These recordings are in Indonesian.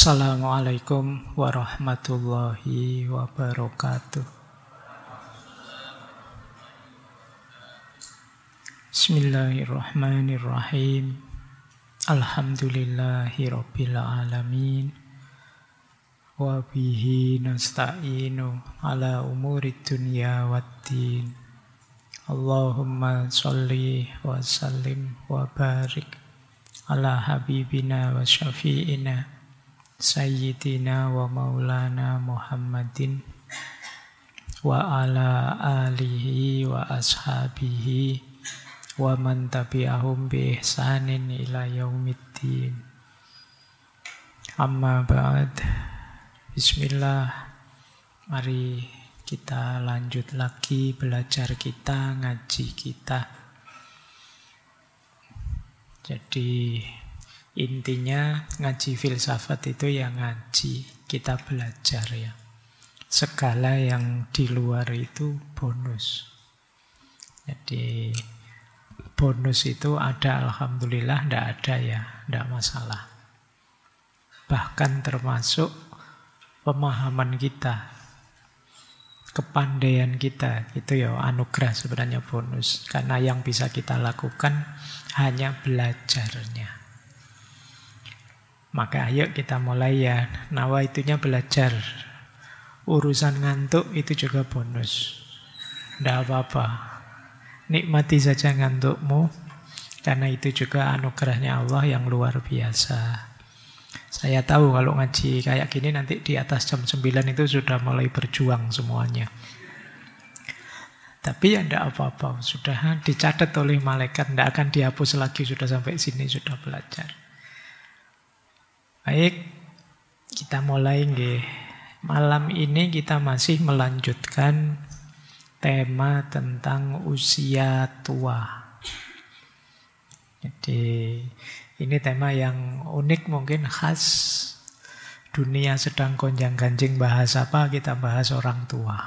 Assalamualaikum warahmatullahi wabarakatuh. Bismillahirrahmanirrahim. Alhamdulillahi rabbil alamin. Wa bihi nasta'inu ala umuri dunya waddin. Allahumma sholli wa sallim wa barik ala habibina wa syafi'ina Sayyidina wa maulana Muhammadin wa ala alihi wa ashabihi wa man tabi'ahum bi ihsanin ila yaumiddin. Amma ba'd. Bismillah. Mari kita lanjut lagi belajar kita, ngaji kita. Jadi intinya ngaji filsafat itu ya ngaji, kita belajar ya. Segala yang di luar itu bonus. Jadi bonus itu ada, alhamdulillah, tidak ada ya, tidak masalah. Bahkan termasuk pemahaman kita, kepandaian kita, itu ya anugerah sebenarnya bonus. Karena yang bisa kita lakukan hanya belajarnya. Maka ayo kita mulai ya, nawaitunya belajar. Urusan ngantuk itu juga bonus. Tidak apa-apa. Nikmati saja ngantukmu, karena itu juga anugerahnya Allah yang luar biasa. Saya tahu kalau ngaji kayak gini nanti di atas jam 9 itu sudah mulai berjuang semuanya. Tapi ya tidak apa-apa. Sudah dicatat oleh malaikat, tidak akan dihapus lagi, sudah sampai sini, sudah belajar. Baik, kita mulai nggih. Malam ini kita masih melanjutkan tema tentang usia tua. Jadi ini tema yang unik, mungkin khas. Dunia sedang gonjang-ganjing, bahas apa, kita bahas orang tua.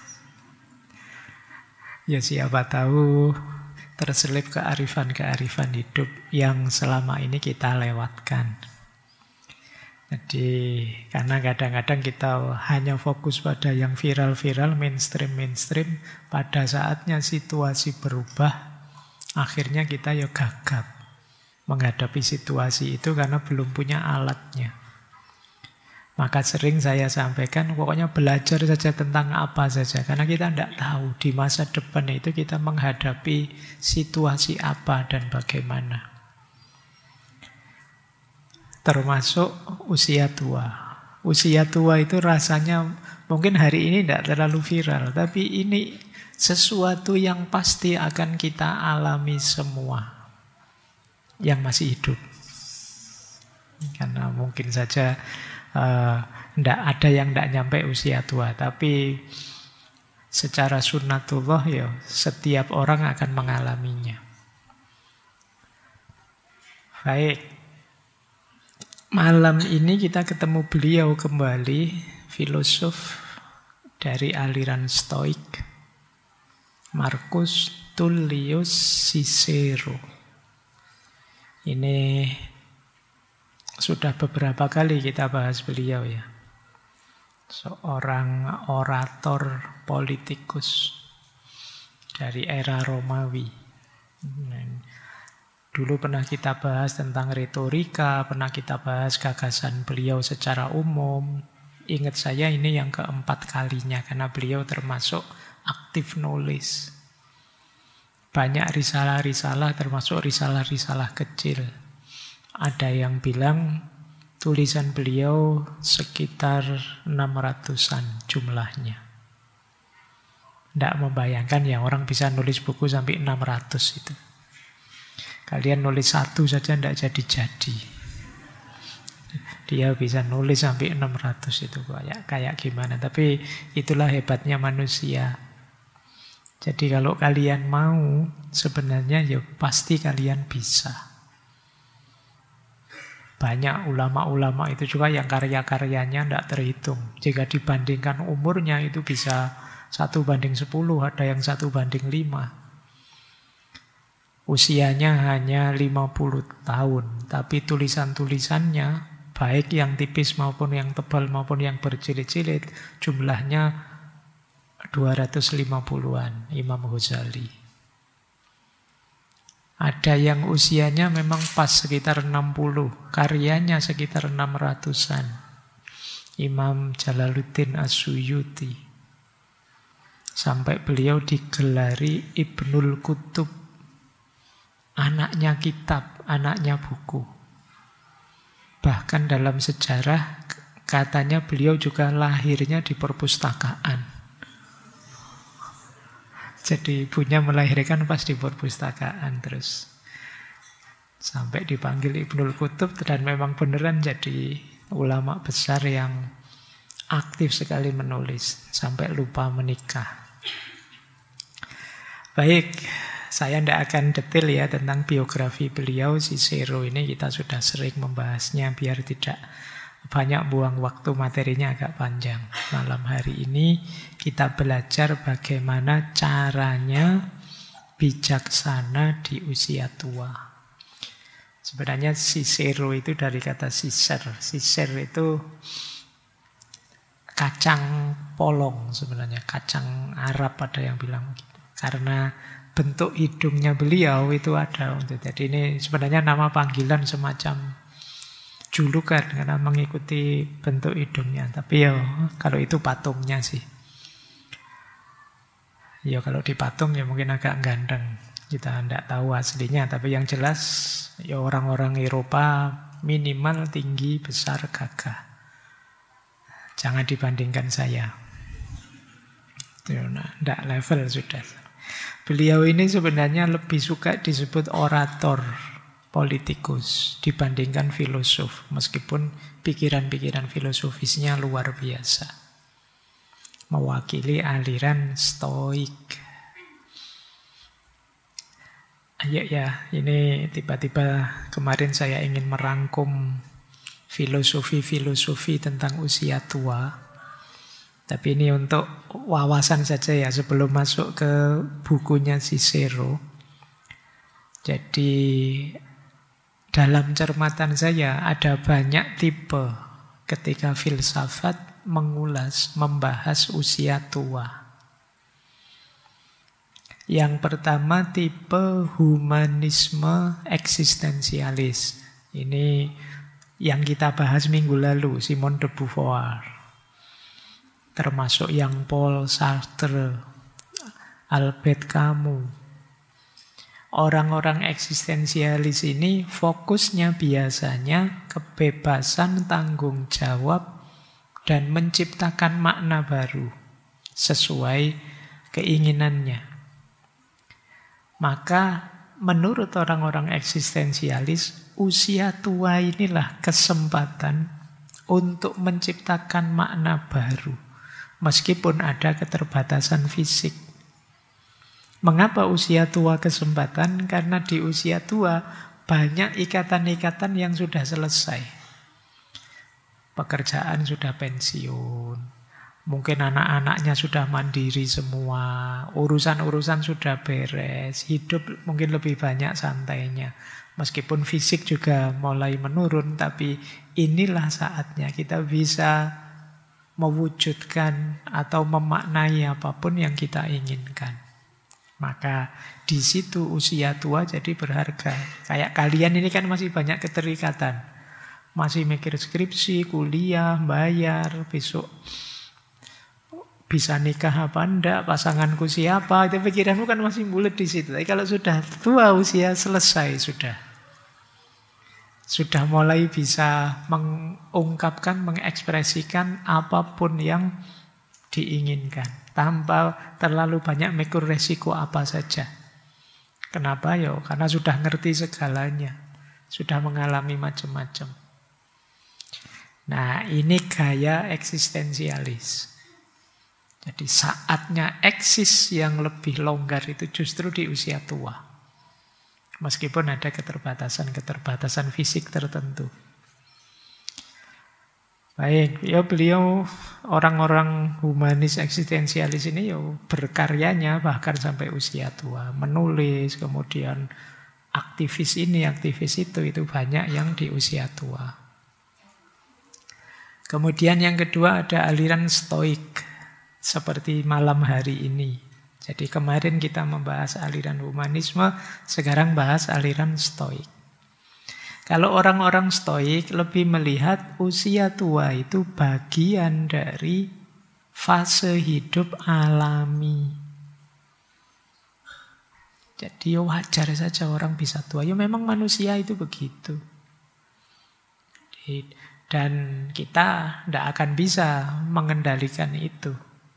Ya siapa tahu terselip kearifan-kearifan hidup yang selama ini kita lewatkan. Jadi karena kadang-kadang kita hanya fokus pada yang viral-viral, mainstream, pada saatnya situasi berubah, akhirnya kita ya gagap menghadapi situasi itu karena belum punya alatnya. Maka sering saya sampaikan, pokoknya belajar saja tentang apa saja, karena kita tidak tahu di masa depan itu kita menghadapi situasi apa dan bagaimana. Termasuk usia tua. Usia tua itu rasanya mungkin hari ini tidak terlalu viral, tapi ini sesuatu yang pasti akan kita alami semua yang masih hidup. Karena mungkin saja tidak ada yang tidak nyampe usia tua, tapi secara sunnatullah ya setiap orang akan mengalaminya. Baik. Malam ini kita ketemu beliau kembali, filosof dari aliran Stoik, Marcus Tullius Cicero. Ini sudah beberapa kali kita bahas beliau ya. Seorang orator politikus dari era Romawi. Dulu pernah kita bahas tentang retorika, pernah kita bahas gagasan beliau secara umum. Ingat saya ini yang keempat kalinya, karena beliau termasuk aktif nulis. Banyak risalah-risalah, termasuk risalah-risalah kecil. Ada yang bilang tulisan beliau sekitar 600-an jumlahnya. Tidak membayangkan ya orang bisa nulis buku sampai 600 itu. Kalian nulis satu saja tidak jadi-jadi. Dia bisa nulis sampai 600 itu kayak gimana. Tapi itulah hebatnya manusia. Jadi kalau kalian mau, sebenarnya ya pasti kalian bisa. Banyak ulama-ulama itu juga yang karya-karyanya tidak terhitung. Jika dibandingkan umurnya itu bisa 1:10, ada yang 1:5. Usianya hanya 50 tahun, tapi tulisan-tulisannya baik yang tipis maupun yang tebal maupun yang berjilid-jilid, jumlahnya 250-an Imam Ghazali. Ada yang usianya memang pas sekitar 60, karyanya sekitar 600-an. Imam Jalaluddin As-Suyuti. Sampai beliau digelari Ibnul Kutub, anaknya kitab, anaknya buku. Bahkan dalam sejarah katanya beliau juga lahirnya di perpustakaan. Jadi ibunya melahirkan pas di perpustakaan terus. Sampai dipanggil Ibnul Kutub dan memang beneran jadi ulama besar yang aktif sekali menulis. Sampai lupa menikah. Baik, saya tidak akan detail ya tentang biografi beliau. Cicero ini kita sudah sering membahasnya biar tidak banyak buang waktu, materinya agak panjang. Malam hari ini kita belajar bagaimana caranya bijaksana di usia tua. Sebenarnya Cicero itu dari kata cicer. Cicer itu kacang polong sebenarnya, kacang Arab ada yang bilang gitu. Karena bentuk hidungnya beliau itu ada. Jadi ini sebenarnya nama panggilan semacam julukan karena mengikuti bentuk hidungnya. Tapi ya kalau itu patungnya sih. Ya kalau dipatung ya mungkin agak ganteng. Kita tidak tahu aslinya. Tapi yang jelas ya orang-orang Eropa minimal tinggi, besar, gagah. Jangan dibandingkan saya. Tidak level sudah. Beliau ini sebenarnya lebih suka disebut orator, politikus dibandingkan filosof. Meskipun pikiran-pikiran filosofisnya luar biasa. Mewakili aliran Stoik. Ya, ini tiba-tiba kemarin saya ingin merangkum filosofi-filosofi tentang usia tua. Tapi ini untuk wawasan saja ya sebelum masuk ke bukunya Cicero. Jadi dalam cermatan saya ada banyak tipe ketika filsafat mengulas, membahas usia tua. Yang pertama tipe humanisme eksistensialis. Ini yang kita bahas minggu lalu, Simone de Beauvoir. Termasuk yang Paul Sartre, Albert Camus. Orang-orang eksistensialis ini fokusnya biasanya kebebasan tanggung jawab dan menciptakan makna baru sesuai keinginannya. Maka menurut orang-orang eksistensialis, usia tua inilah kesempatan untuk menciptakan makna baru. Meskipun ada keterbatasan fisik. Mengapa usia tua kesempatan? Karena di usia tua banyak ikatan-ikatan yang sudah selesai. Pekerjaan sudah pensiun. Mungkin anak-anaknya sudah mandiri semua. Urusan-urusan sudah beres. Hidup mungkin lebih banyak santainya. Meskipun fisik juga mulai menurun, tapi inilah saatnya kita bisa mewujudkan atau memaknai apapun yang kita inginkan. Maka di situ usia tua jadi berharga. Kayak kalian ini kan masih banyak keterikatan. Masih mikir skripsi, kuliah, bayar, besok bisa nikah apa enggak, pasanganku siapa. Itu pikiranmu kan masih bulat di situ. Tapi kalau sudah tua usia selesai sudah. Sudah mulai bisa mengungkapkan, mengekspresikan apapun yang diinginkan. Tanpa terlalu banyak mikir resiko apa saja. Kenapa? Ya, karena sudah ngerti segalanya. Sudah mengalami macam-macam. Nah, ini gaya eksistensialis. Jadi saatnya eksis yang lebih longgar itu justru di usia tua. Meskipun ada keterbatasan fisik tertentu. Baik, ya beliau orang-orang humanis eksistensialis ini ya berkaryanya bahkan sampai usia tua. Menulis, kemudian aktivis ini, aktivis itu banyak yang di usia tua. Kemudian yang kedua ada aliran stoik, seperti malam hari ini. Jadi kemarin kita membahas aliran humanisme, sekarang bahas aliran stoik. Kalau orang-orang stoik lebih melihat usia tua itu bagian dari fase hidup alami. Jadi wajar saja orang bisa tua. Ya memang manusia itu begitu. Dan kita tidak akan bisa mengendalikan itu.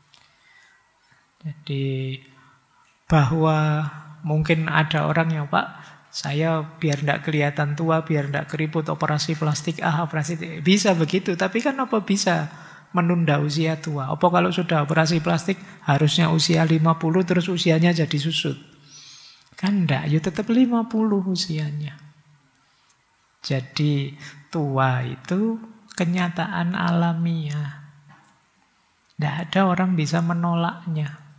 Jadi bahwa mungkin ada orang yang, Pak, saya biar tidak kelihatan tua, biar tidak keriput operasi plastik, operasi bisa begitu. Tapi kan apa bisa menunda usia tua? Apa kalau sudah operasi plastik harusnya usia 50 terus usianya jadi susut? Kan enggak, ya tetap 50 usianya. Jadi tua itu kenyataan alamiah. Tidak ada orang bisa menolaknya.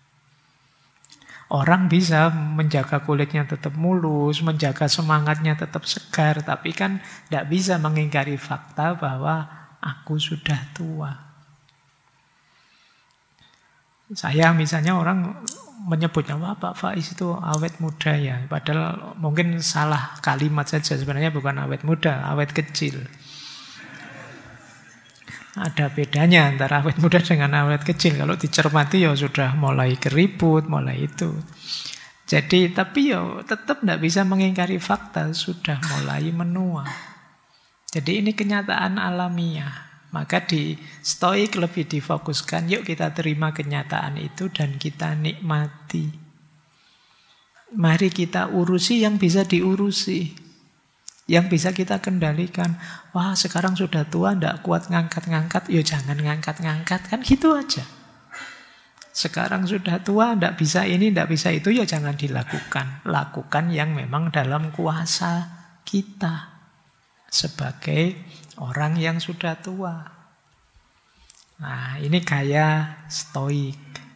Orang bisa menjaga kulitnya tetap mulus, menjaga semangatnya tetap segar, tapi kan tidak bisa mengingkari fakta bahwa aku sudah tua. Saya misalnya orang menyebutnya, wah Pak Faiz itu awet muda ya. Padahal mungkin salah kalimat saja, sebenarnya bukan awet muda, awet kecil. Ada bedanya antara awet muda dengan awet kecil. Kalau dicermati ya sudah mulai keriput, mulai itu. Jadi tapi ya tetap tidak bisa mengingkari fakta, sudah mulai menua. Jadi ini kenyataan alamiah. Maka di stoik lebih difokuskan, yuk kita terima kenyataan itu dan kita nikmati. Mari kita urusi yang bisa diurusi. Yang bisa kita kendalikan. Wah sekarang sudah tua, tidak kuat ngangkat-ngangkat. Ya jangan ngangkat-ngangkat. Kan gitu aja. Sekarang sudah tua, tidak bisa ini, tidak bisa itu. Ya jangan dilakukan. Lakukan yang memang dalam kuasa kita. Sebagai orang yang sudah tua. Nah ini gaya stoik.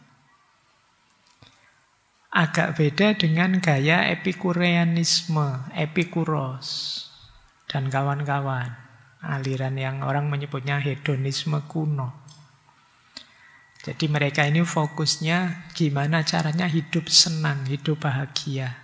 Agak beda dengan gaya epikureanisme, Epikuros dan kawan-kawan. Aliran yang orang menyebutnya hedonisme kuno. Jadi mereka ini fokusnya gimana caranya hidup senang, hidup bahagia.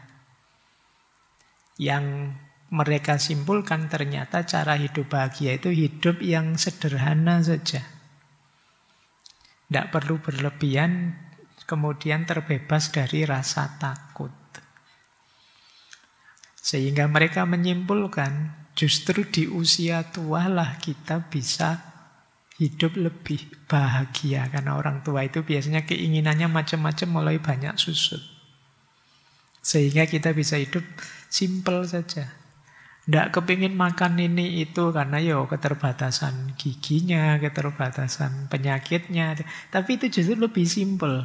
Yang mereka simpulkan ternyata cara hidup bahagia itu hidup yang sederhana saja. Tidak perlu berlebihan, kemudian terbebas dari rasa takut. Sehingga mereka menyimpulkan justru di usia tua lah kita bisa hidup lebih bahagia. Karena orang tua itu biasanya keinginannya macam-macam, mulai banyak susut. Sehingga kita bisa hidup simpel saja. Tidak kepingin makan ini itu karena keterbatasan giginya, keterbatasan penyakitnya. Tapi itu justru lebih simpel.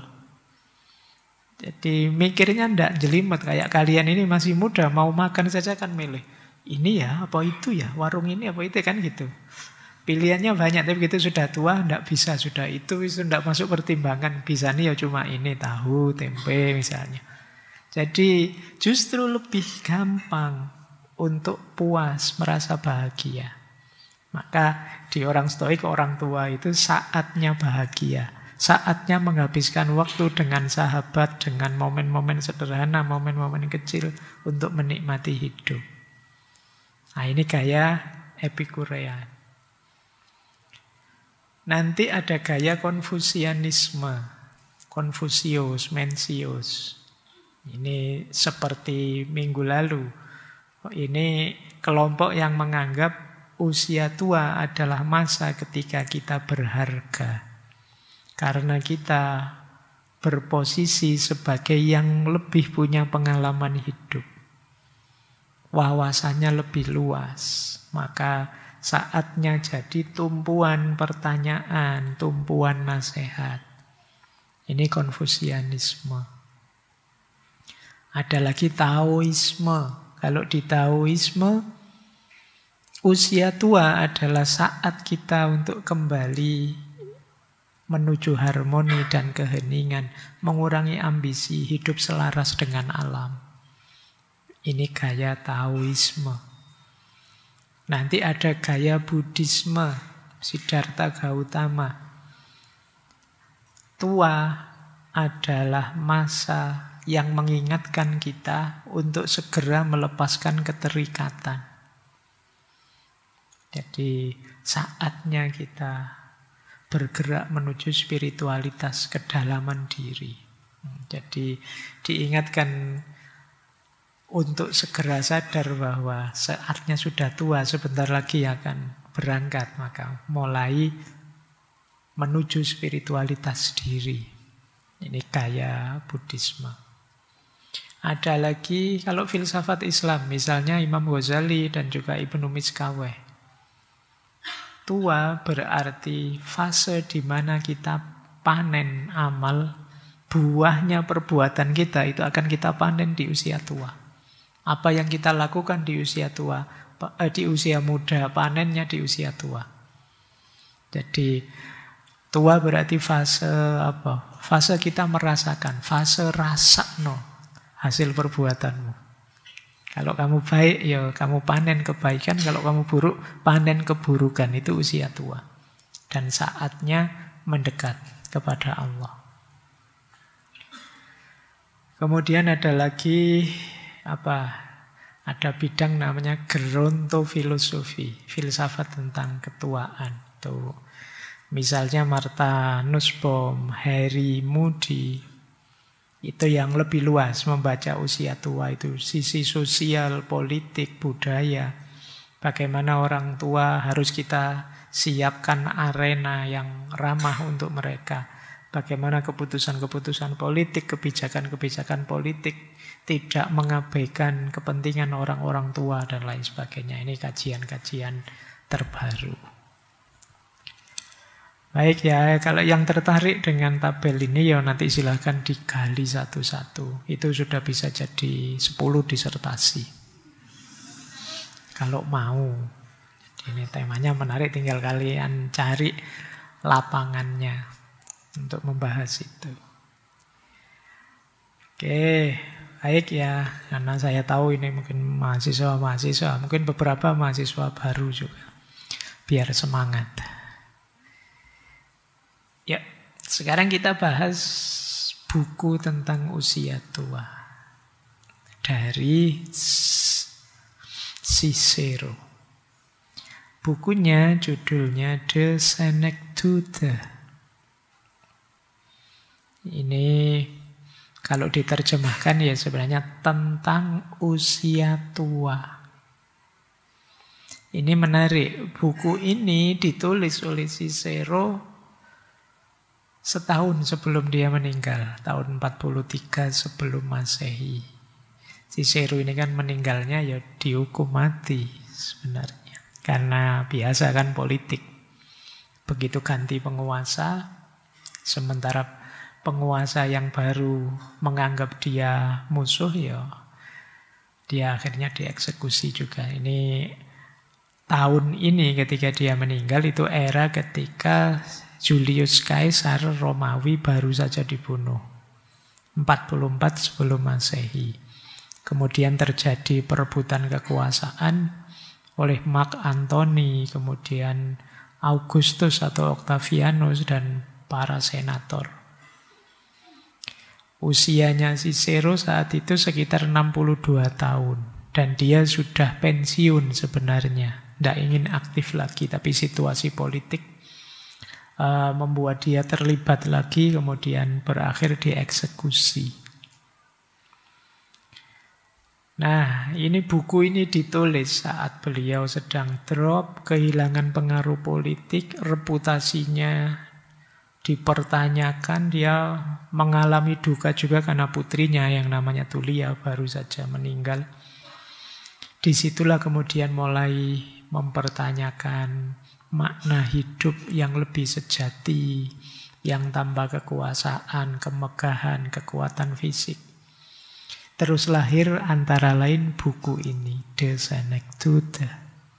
Jadi mikirnya tidak jelimet. Kayak kalian ini masih muda, mau makan saja kan milih. Ini ya, apa itu ya, warung ini apa itu kan gitu. Pilihannya banyak, tapi begitu sudah tua tidak bisa, sudah itu tidak masuk pertimbangan. Bisa nih ya cuma ini, tahu, tempe misalnya. Jadi justru lebih gampang untuk puas, merasa bahagia. Maka di orang stoik, orang tua itu saatnya bahagia. Saatnya menghabiskan waktu dengan sahabat, dengan momen-momen sederhana, momen-momen kecil untuk menikmati hidup. Nah ini gaya epikurean. Nanti ada gaya konfusianisme, Konfusius, Mencius. Ini seperti minggu lalu. Ini kelompok yang menganggap usia tua adalah masa ketika kita berharga. Karena kita berposisi sebagai yang lebih punya pengalaman hidup. Wawasannya lebih luas. Maka saatnya jadi tumpuan pertanyaan, tumpuan nasihat. Ini Konfusianisme. Ada lagi Taoisme. Kalau di Taoisme, usia tua adalah saat kita untuk kembali menuju harmoni dan keheningan, mengurangi ambisi, hidup selaras dengan alam. Ini gaya Taoisme. Nanti ada gaya Buddhisme. Siddhartha Gautama. Tua adalah masa yang mengingatkan kita untuk segera melepaskan keterikatan. Jadi saatnya kita bergerak menuju spiritualitas, kedalaman diri. Jadi diingatkan untuk segera sadar bahwa saatnya sudah tua, sebentar lagi akan berangkat, maka mulai menuju spiritualitas diri. Ini gaya Buddhisme. Ada lagi kalau filsafat Islam, misalnya Imam Ghazali dan juga Ibnu Miskaweh. Tua berarti fase di mana kita panen amal, buahnya perbuatan kita itu akan kita panen di usia tua. Apa yang kita lakukan di usia tua, di usia muda, panennya di usia tua. Jadi tua berarti fase apa? Fase kita merasakan, fase rasakno hasil perbuatanmu. Kalau kamu baik, ya kamu panen kebaikan. Kalau kamu buruk, panen keburukan. Itu usia tua. Dan saatnya mendekat kepada Allah. Kemudian ada lagi ada bidang namanya gerontofilosofi, filsafat tentang ketuaan. Itu misalnya Martha Nussbaum, Harry Moody, itu yang lebih luas membaca usia tua itu. Sisi sosial, politik, budaya. Bagaimana orang tua harus kita siapkan arena yang ramah untuk mereka. Bagaimana keputusan-keputusan politik, kebijakan-kebijakan politik tidak mengabaikan kepentingan orang-orang tua dan lain sebagainya. Ini kajian-kajian terbaru. Baik ya, kalau yang tertarik dengan tabel ini ya nanti silahkan digali satu-satu. Itu sudah bisa jadi 10 disertasi. Kalau mau. Jadi ini temanya menarik, tinggal kalian cari lapangannya untuk membahas itu. Oke, baik ya. Karena saya tahu ini mungkin mahasiswa-mahasiswa, mungkin beberapa mahasiswa baru juga. Biar semangat. Ya, sekarang kita bahas buku tentang usia tua dari Cicero. Bukunya judulnya De Senectute. Ini kalau diterjemahkan ya sebenarnya tentang usia tua. Ini menarik. Buku ini ditulis oleh Cicero setahun sebelum dia meninggal, tahun 43 sebelum Masehi. Cicero ini kan meninggalnya ya dihukum mati sebenarnya. Karena biasa kan politik. Begitu ganti penguasa, sementara penguasa yang baru menganggap dia musuh, ya dia akhirnya dieksekusi juga. Ini tahun ini ketika dia meninggal itu era ketika Julius Caesar Romawi baru saja dibunuh. 44 sebelum Masehi. Kemudian terjadi perebutan kekuasaan oleh Mark Antony, kemudian Augustus atau Octavianus dan para senator. Usianya Cicero saat itu sekitar 62 tahun. Dan dia sudah pensiun sebenarnya. Tidak ingin aktif lagi, tapi situasi politik membuat dia terlibat lagi, kemudian berakhir dieksekusi. Nah, ini buku ini ditulis saat beliau sedang drop, kehilangan pengaruh politik, reputasinya dipertanyakan, dia mengalami duka juga karena putrinya yang namanya Tulia baru saja meninggal. Disitulah kemudian mulai mempertanyakan makna hidup yang lebih sejati, yang tanpa kekuasaan, kemegahan, kekuatan fisik. Terus lahir antara lain buku ini, De Senectute.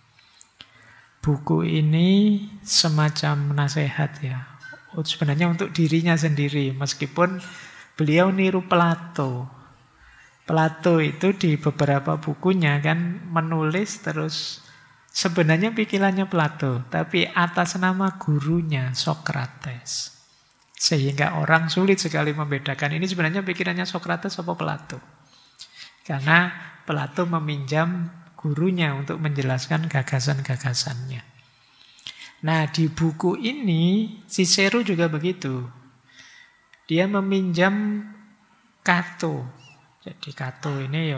Buku ini semacam nasihat ya. Sebenarnya untuk dirinya sendiri, meskipun beliau niru Plato. Plato itu di beberapa bukunya kan menulis terus Sebenarnya pikirannya Plato, tapi atas nama gurunya Sokrates. Sehingga orang sulit sekali membedakan ini sebenarnya pikirannya Sokrates apa Plato. Karena Plato meminjam gurunya untuk menjelaskan gagasan-gagasannya. Nah, di buku ini Cicero juga begitu. Dia meminjam Cato. Jadi Cato ini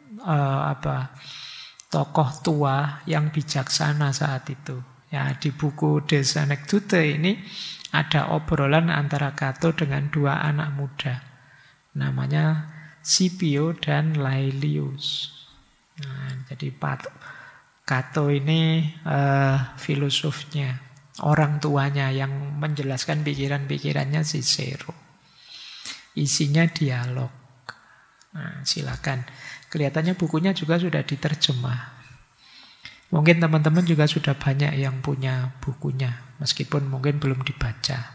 tokoh tua yang bijaksana saat itu. Ya, di buku De Senectute ini ada obrolan antara Cato dengan dua anak muda. Namanya Scipio dan Laelius. Nah, jadi Cato ini filosofnya, orang tuanya yang menjelaskan pikiran-pikirannya Cicero. Isinya dialog. Nah, silakan. Kelihatannya bukunya juga sudah diterjemah. Mungkin teman-teman juga sudah banyak yang punya bukunya, meskipun mungkin belum dibaca.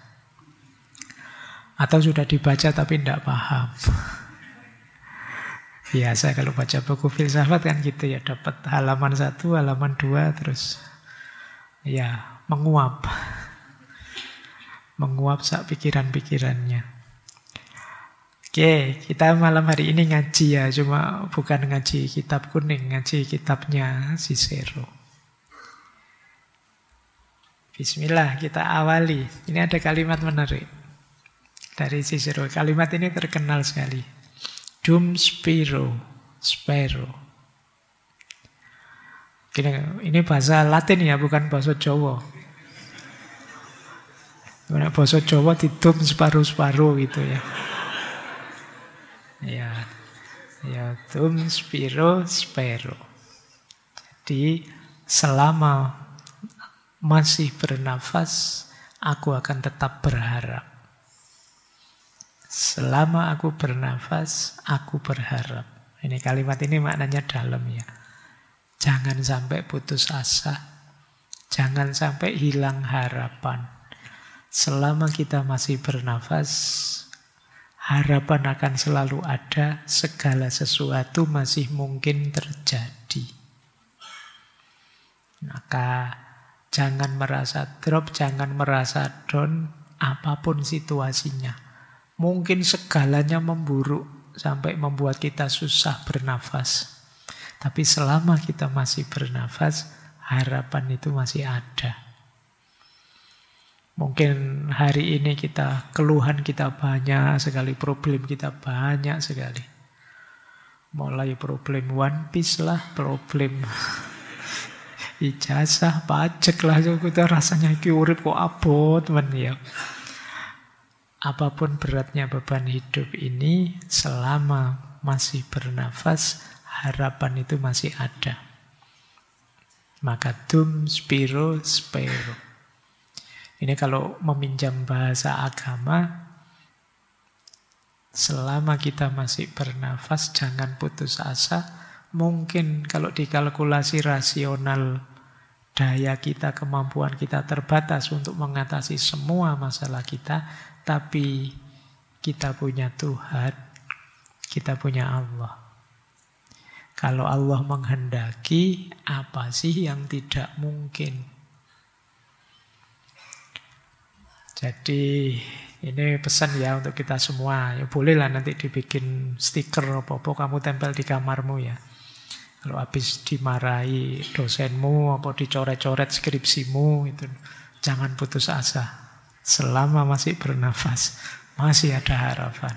Atau sudah dibaca tapi tidak paham. Biasa kalau baca buku filsafat kan gitu ya, dapat halaman 1, halaman 2, terus ya menguap. Menguap sak pikiran-pikirannya. Oke, kita malam hari ini ngaji ya, cuma bukan ngaji kitab kuning, ngaji kitabnya Cicero. Bismillah, kita awali. Ini ada kalimat menarik dari Cicero. Kalimat ini terkenal sekali. Dum spiro, spero. Ini bahasa Latin ya, bukan bahasa Jawa. Bahasa Jawa didum separuh-separuh gitu ya. Ya, dum spiro spero. Jadi selama masih bernafas, aku akan tetap berharap. Selama aku bernafas, aku berharap. Ini kalimat ini maknanya dalam ya. Jangan sampai putus asa. Jangan sampai hilang harapan. Selama kita masih bernafas, harapan akan selalu ada, segala sesuatu masih mungkin terjadi. Maka jangan merasa drop, jangan merasa down, apapun situasinya. Mungkin segalanya memburuk sampai membuat kita susah bernafas. Tapi selama kita masih bernafas, harapan itu masih ada. Mungkin hari ini keluhan kita banyak sekali, problem kita banyak sekali. Mulai problem One Piece lah, problem ijazah, pajak lah, kita rasanya iki urip kok abot men ya. Apapun beratnya beban hidup ini, selama masih bernafas, harapan itu masih ada. Maka dum spiro spero. Ini kalau meminjam bahasa agama, selama kita masih bernafas, jangan putus asa. Mungkin kalau dikalkulasi rasional, daya kita, kemampuan kita terbatas untuk mengatasi semua masalah kita, tapi kita punya Tuhan, kita punya Allah. Kalau Allah menghendaki, apa sih yang tidak mungkin? Jadi ini pesan ya untuk kita semua. Ya bolehlah nanti dibikin stiker apa-apa kamu tempel di kamarmu ya. Kalau habis dimarahi dosenmu apa dicoret-coret skripsimu itu, jangan putus asa. Selama masih bernafas, masih ada harapan.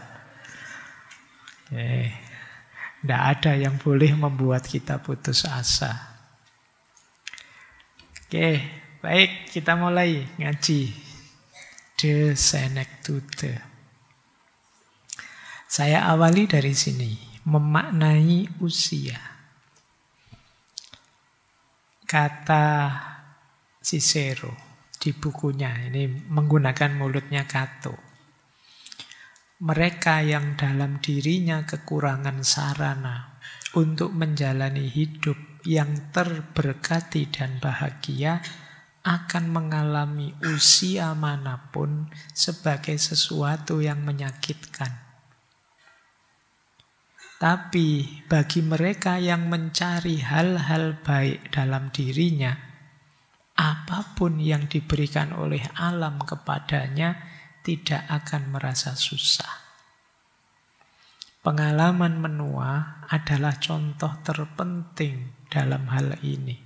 Oke. Tidak ada yang boleh membuat kita putus asa. Oke, baik, kita mulai ngaji. De Senectute. Saya awali dari sini, memaknai usia. Kata Cicero di bukunya, ini menggunakan mulutnya Cato. Mereka yang dalam dirinya kekurangan sarana untuk menjalani hidup yang terberkati dan bahagia akan mengalami usia manapun sebagai sesuatu yang menyakitkan. Tapi bagi mereka yang mencari hal-hal baik dalam dirinya, apapun yang diberikan oleh alam kepadanya tidak akan merasa susah. Pengalaman menua adalah contoh terpenting dalam hal ini.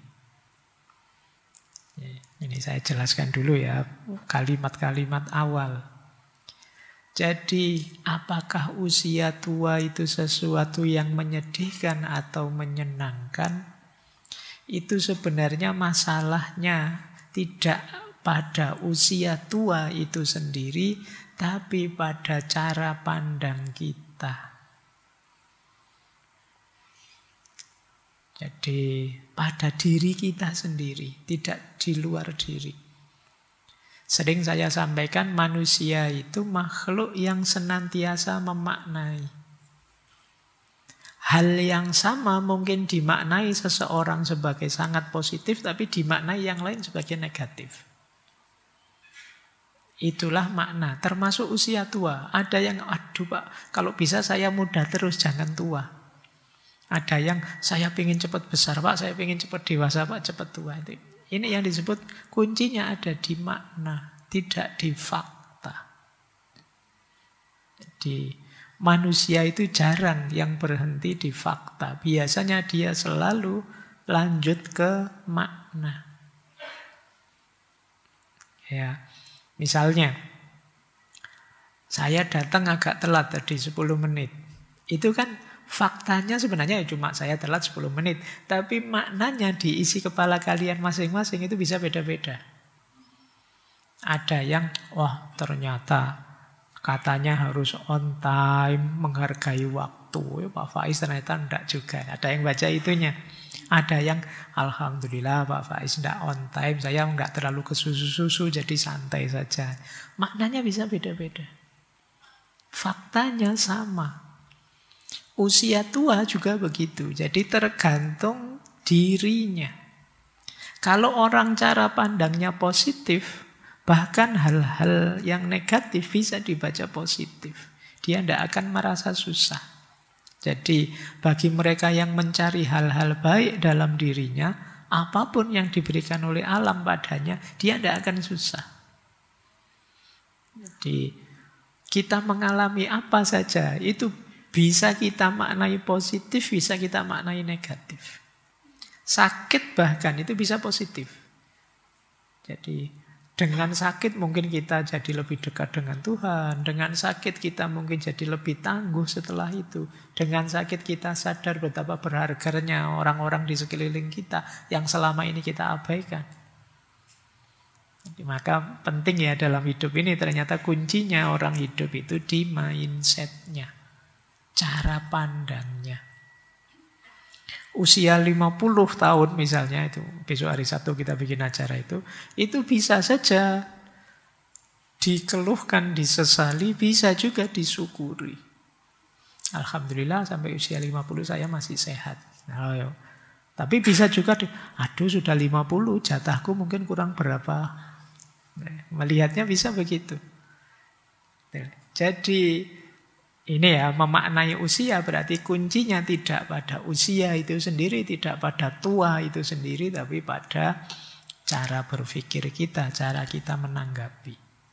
Ini saya jelaskan dulu ya, kalimat-kalimat awal. Jadi, apakah usia tua itu sesuatu yang menyedihkan atau menyenangkan? Itu sebenarnya masalahnya tidak pada usia tua itu sendiri, tapi pada cara pandang kita. Jadi, pada diri kita sendiri, tidak di luar diri. Sering saya sampaikan manusia itu makhluk yang senantiasa memaknai. Hal yang sama mungkin dimaknai seseorang sebagai sangat positif, tapi dimaknai yang lain sebagai negatif. Itulah makna, termasuk usia tua. Ada yang, aduh Pak, kalau bisa saya muda terus, jangan tua. Ada yang, saya ingin cepat besar Pak, saya ingin cepat dewasa Pak, cepat tua. Ini yang disebut kuncinya ada di makna, tidak di fakta. Jadi manusia itu jarang yang berhenti di fakta. Biasanya dia selalu lanjut ke makna. Ya, misalnya saya datang agak telat tadi 10 menit. Itu kan faktanya sebenarnya cuma saya telat 10 menit. Tapi maknanya diisi kepala kalian masing-masing itu bisa beda-beda. Ada yang, wah ternyata katanya harus on time, menghargai waktu. Pak Faiz ternyata enggak juga. Ada yang baca itunya. Ada yang, alhamdulillah Pak Faiz enggak on time, saya enggak terlalu kesusu-susu, jadi santai saja. Maknanya bisa beda-beda. Faktanya sama. Usia tua juga begitu. Jadi tergantung dirinya. Kalau orang cara pandangnya positif, bahkan hal-hal yang negatif bisa dibaca positif. Dia tidak akan merasa susah. Jadi bagi mereka yang mencari hal-hal baik dalam dirinya, apapun yang diberikan oleh alam padanya, dia tidak akan susah. Jadi kita mengalami apa saja, itu bisa kita maknai positif, bisa kita maknai negatif. Sakit bahkan itu bisa positif. Jadi dengan sakit mungkin kita jadi lebih dekat dengan Tuhan. Dengan sakit kita mungkin jadi lebih tangguh setelah itu. Dengan sakit kita sadar betapa berharganya orang-orang di sekeliling kita yang selama ini kita abaikan. Jadi, maka penting ya dalam hidup ini ternyata kuncinya orang hidup itu di mindsetnya. Cara pandangnya. Usia 50 tahun misalnya, itu besok hari Sabtu kita bikin acara itu bisa saja dikeluhkan, disesali, bisa juga disyukuri. Alhamdulillah sampai usia 50 saya masih sehat. Nah, tapi bisa juga, aduh sudah 50, jatahku mungkin kurang berapa. Melihatnya bisa begitu. Jadi ini ya, memaknai usia berarti kuncinya tidak pada usia itu sendiri, tidak pada tua itu sendiri, tapi pada cara berpikir kita, cara kita menanggapi.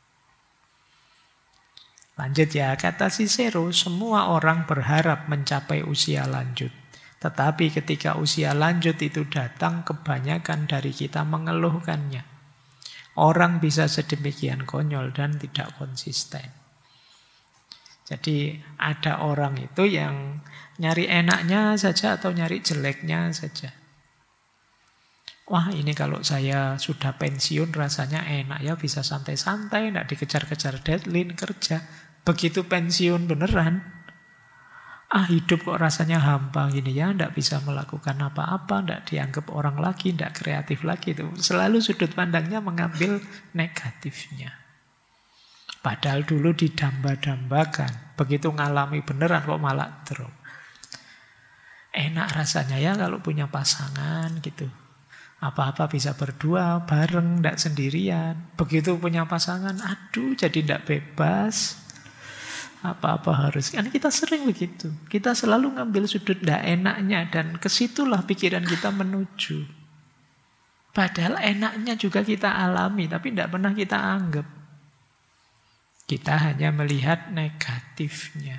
Lanjut ya, kata Cicero, semua orang berharap mencapai usia lanjut. Tetapi ketika usia lanjut itu datang, kebanyakan dari kita mengeluhkannya. Orang bisa sedemikian konyol dan tidak konsisten. Jadi ada orang itu yang nyari enaknya saja atau nyari jeleknya saja. Wah ini kalau saya sudah pensiun rasanya enak ya, bisa santai-santai, tidak dikejar-kejar deadline kerja. Begitu pensiun beneran, hidup kok rasanya hampa gini ya, tidak bisa melakukan apa-apa, tidak dianggap orang lagi, tidak kreatif lagi. Itu selalu sudut pandangnya mengambil negatifnya. Padahal dulu didamba-dambakan. Begitu ngalami beneran kok malah drop. Enak rasanya ya kalau punya pasangan gitu. Apa-apa bisa berdua, bareng, tidak sendirian. Begitu punya pasangan, aduh jadi tidak bebas. Apa-apa harus. Kan kita sering begitu. Kita selalu ngambil sudut tidak enaknya dan kesitulah pikiran kita menuju. Padahal enaknya juga kita alami, tapi tidak pernah kita anggap. Kita hanya melihat negatifnya.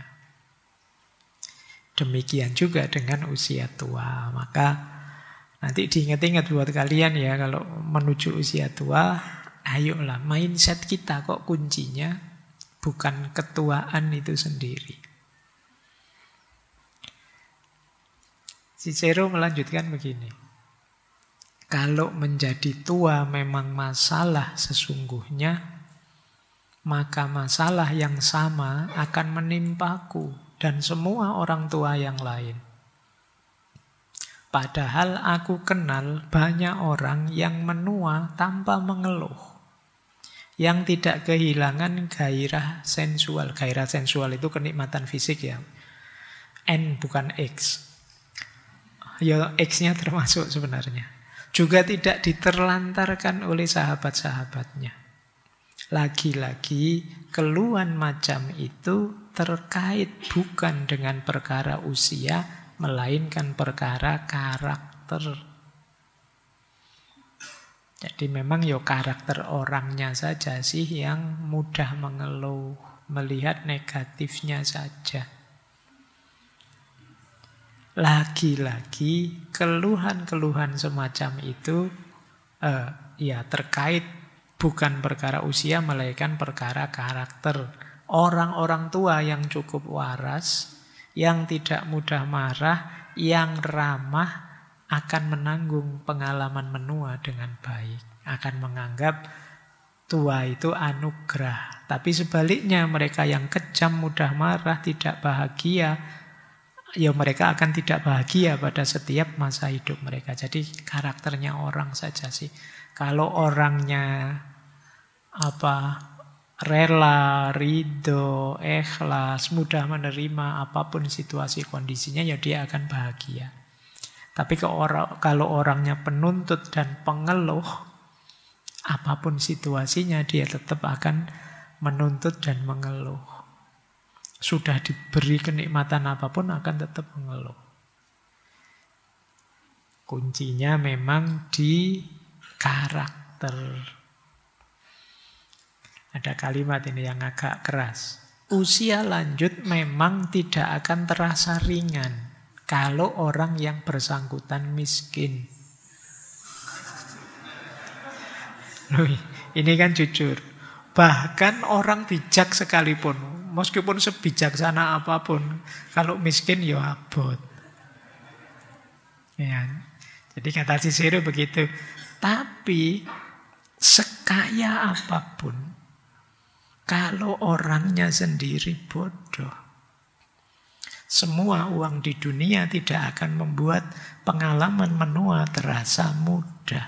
Demikian juga dengan usia tua. Maka nanti diingat-ingat buat kalian ya, kalau menuju usia tua, ayolah mindset kita kok kuncinya bukan ketuaan itu sendiri. Cicero melanjutkan begini. Kalau menjadi tua memang masalah sesungguhnya, maka masalah yang sama akan menimpaku dan semua orang tua yang lain. Padahal aku kenal banyak orang yang menua tanpa mengeluh. Yang tidak kehilangan gairah sensual. Gairah sensual itu kenikmatan fisik ya. N bukan X. Ya X-nya termasuk sebenarnya. Juga tidak diterlantarkan oleh sahabat-sahabatnya. Lagi-lagi keluhan macam itu terkait bukan dengan perkara usia, melainkan perkara karakter. Jadi memang karakter orangnya saja sih yang mudah mengeluh, melihat negatifnya saja. Lagi-lagi keluhan-keluhan semacam itu terkait bukan perkara usia, melainkan perkara karakter. Orang-orang tua yang cukup waras, yang tidak mudah marah, yang ramah, akan menanggung pengalaman menua dengan baik. Akan menganggap tua itu anugerah. Tapi sebaliknya mereka yang kejam, mudah marah, tidak bahagia, ya mereka akan tidak bahagia pada setiap masa hidup mereka. Jadi karakternya orang saja sih. Kalau orangnya rela, ridho, ikhlas, mudah menerima apapun situasi kondisinya, ya dia akan bahagia. Tapi kalau orangnya penuntut dan pengeluh, apapun situasinya dia tetap akan menuntut dan mengeluh. Sudah diberi kenikmatan apapun akan tetap mengeluh. Kuncinya memang di karakter. Ada kalimat ini yang agak keras. Usia lanjut memang tidak akan terasa ringan kalau orang yang bersangkutan miskin. Loh, ini kan jujur. Bahkan orang bijak sekalipun, meskipun sebijaksana apapun, kalau miskin ya abot. Ya. Jadi kata Cicero begitu. Tapi sekaya apapun, kalau orangnya sendiri bodoh, semua uang di dunia tidak akan membuat pengalaman menua terasa mudah.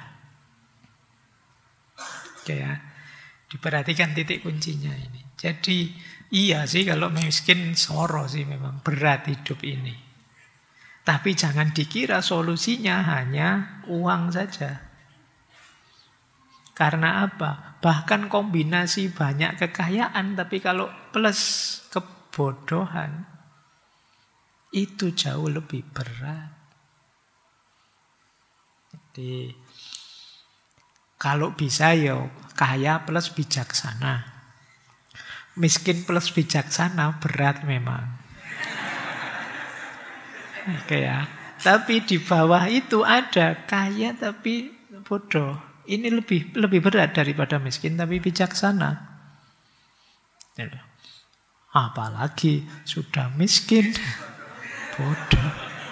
Oke ya, diperhatikan titik kuncinya ini. Jadi iya sih kalau miskin soro sih memang berat hidup ini. Tapi jangan dikira solusinya hanya uang saja. Karena apa? Bahkan kombinasi banyak kekayaan, tapi kalau plus kebodohan, itu jauh lebih berat. Jadi, kalau bisa ya kaya plus bijaksana. Miskin plus bijaksana berat memang. Oke ya. Tapi di bawah itu ada kaya tapi bodoh. Ini lebih berat daripada miskin tapi bijaksana. Apalagi sudah miskin, bodoh.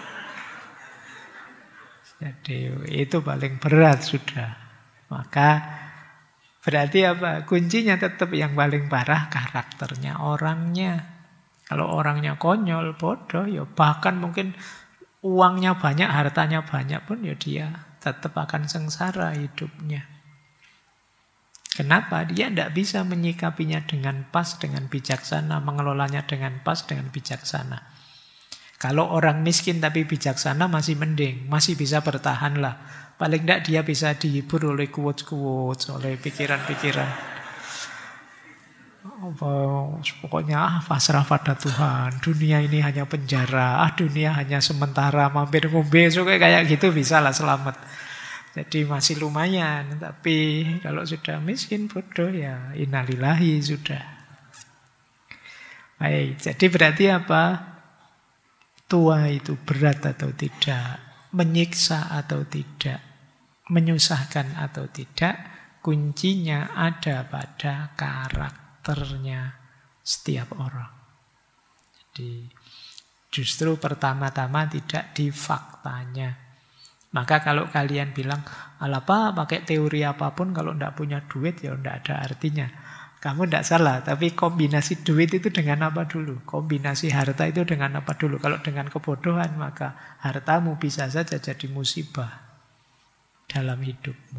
Jadi itu paling berat sudah. Maka berarti apa? Kuncinya tetap yang paling parah karakternya orangnya. Kalau orangnya konyol, bodoh, ya bahkan mungkin uangnya banyak, hartanya banyak pun ya dia tetap akan sengsara hidupnya. Kenapa? Dia tidak bisa menyikapinya dengan pas, dengan bijaksana, mengelolanya dengan pas, dengan bijaksana. Kalau orang miskin tapi bijaksana masih mending, masih bisa bertahan lah. Paling tidak dia bisa dihibur oleh quotes-quotes, oleh pikiran-pikiran. Apa, pokoknya pasrah pada Tuhan. Dunia ini hanya penjara, dunia hanya sementara, mampir ngombe, so kayak gitu bisa lah selamat. Jadi masih lumayan. Tapi kalau sudah miskin, bodoh ya innalillahi sudah. Baik, jadi berarti apa? Tua itu berat atau tidak, menyiksa atau tidak, menyusahkan atau tidak, kuncinya ada pada karakternya setiap orang. Jadi justru pertama-tama tidak di faktanya. Maka kalau kalian bilang, apa pakai teori apapun kalau tidak punya duit ya tidak ada artinya. Kamu tidak salah, tapi kombinasi duit itu dengan apa dulu? Kombinasi harta itu dengan apa dulu? Kalau dengan kebodohan, maka hartamu bisa saja jadi musibah dalam hidupmu.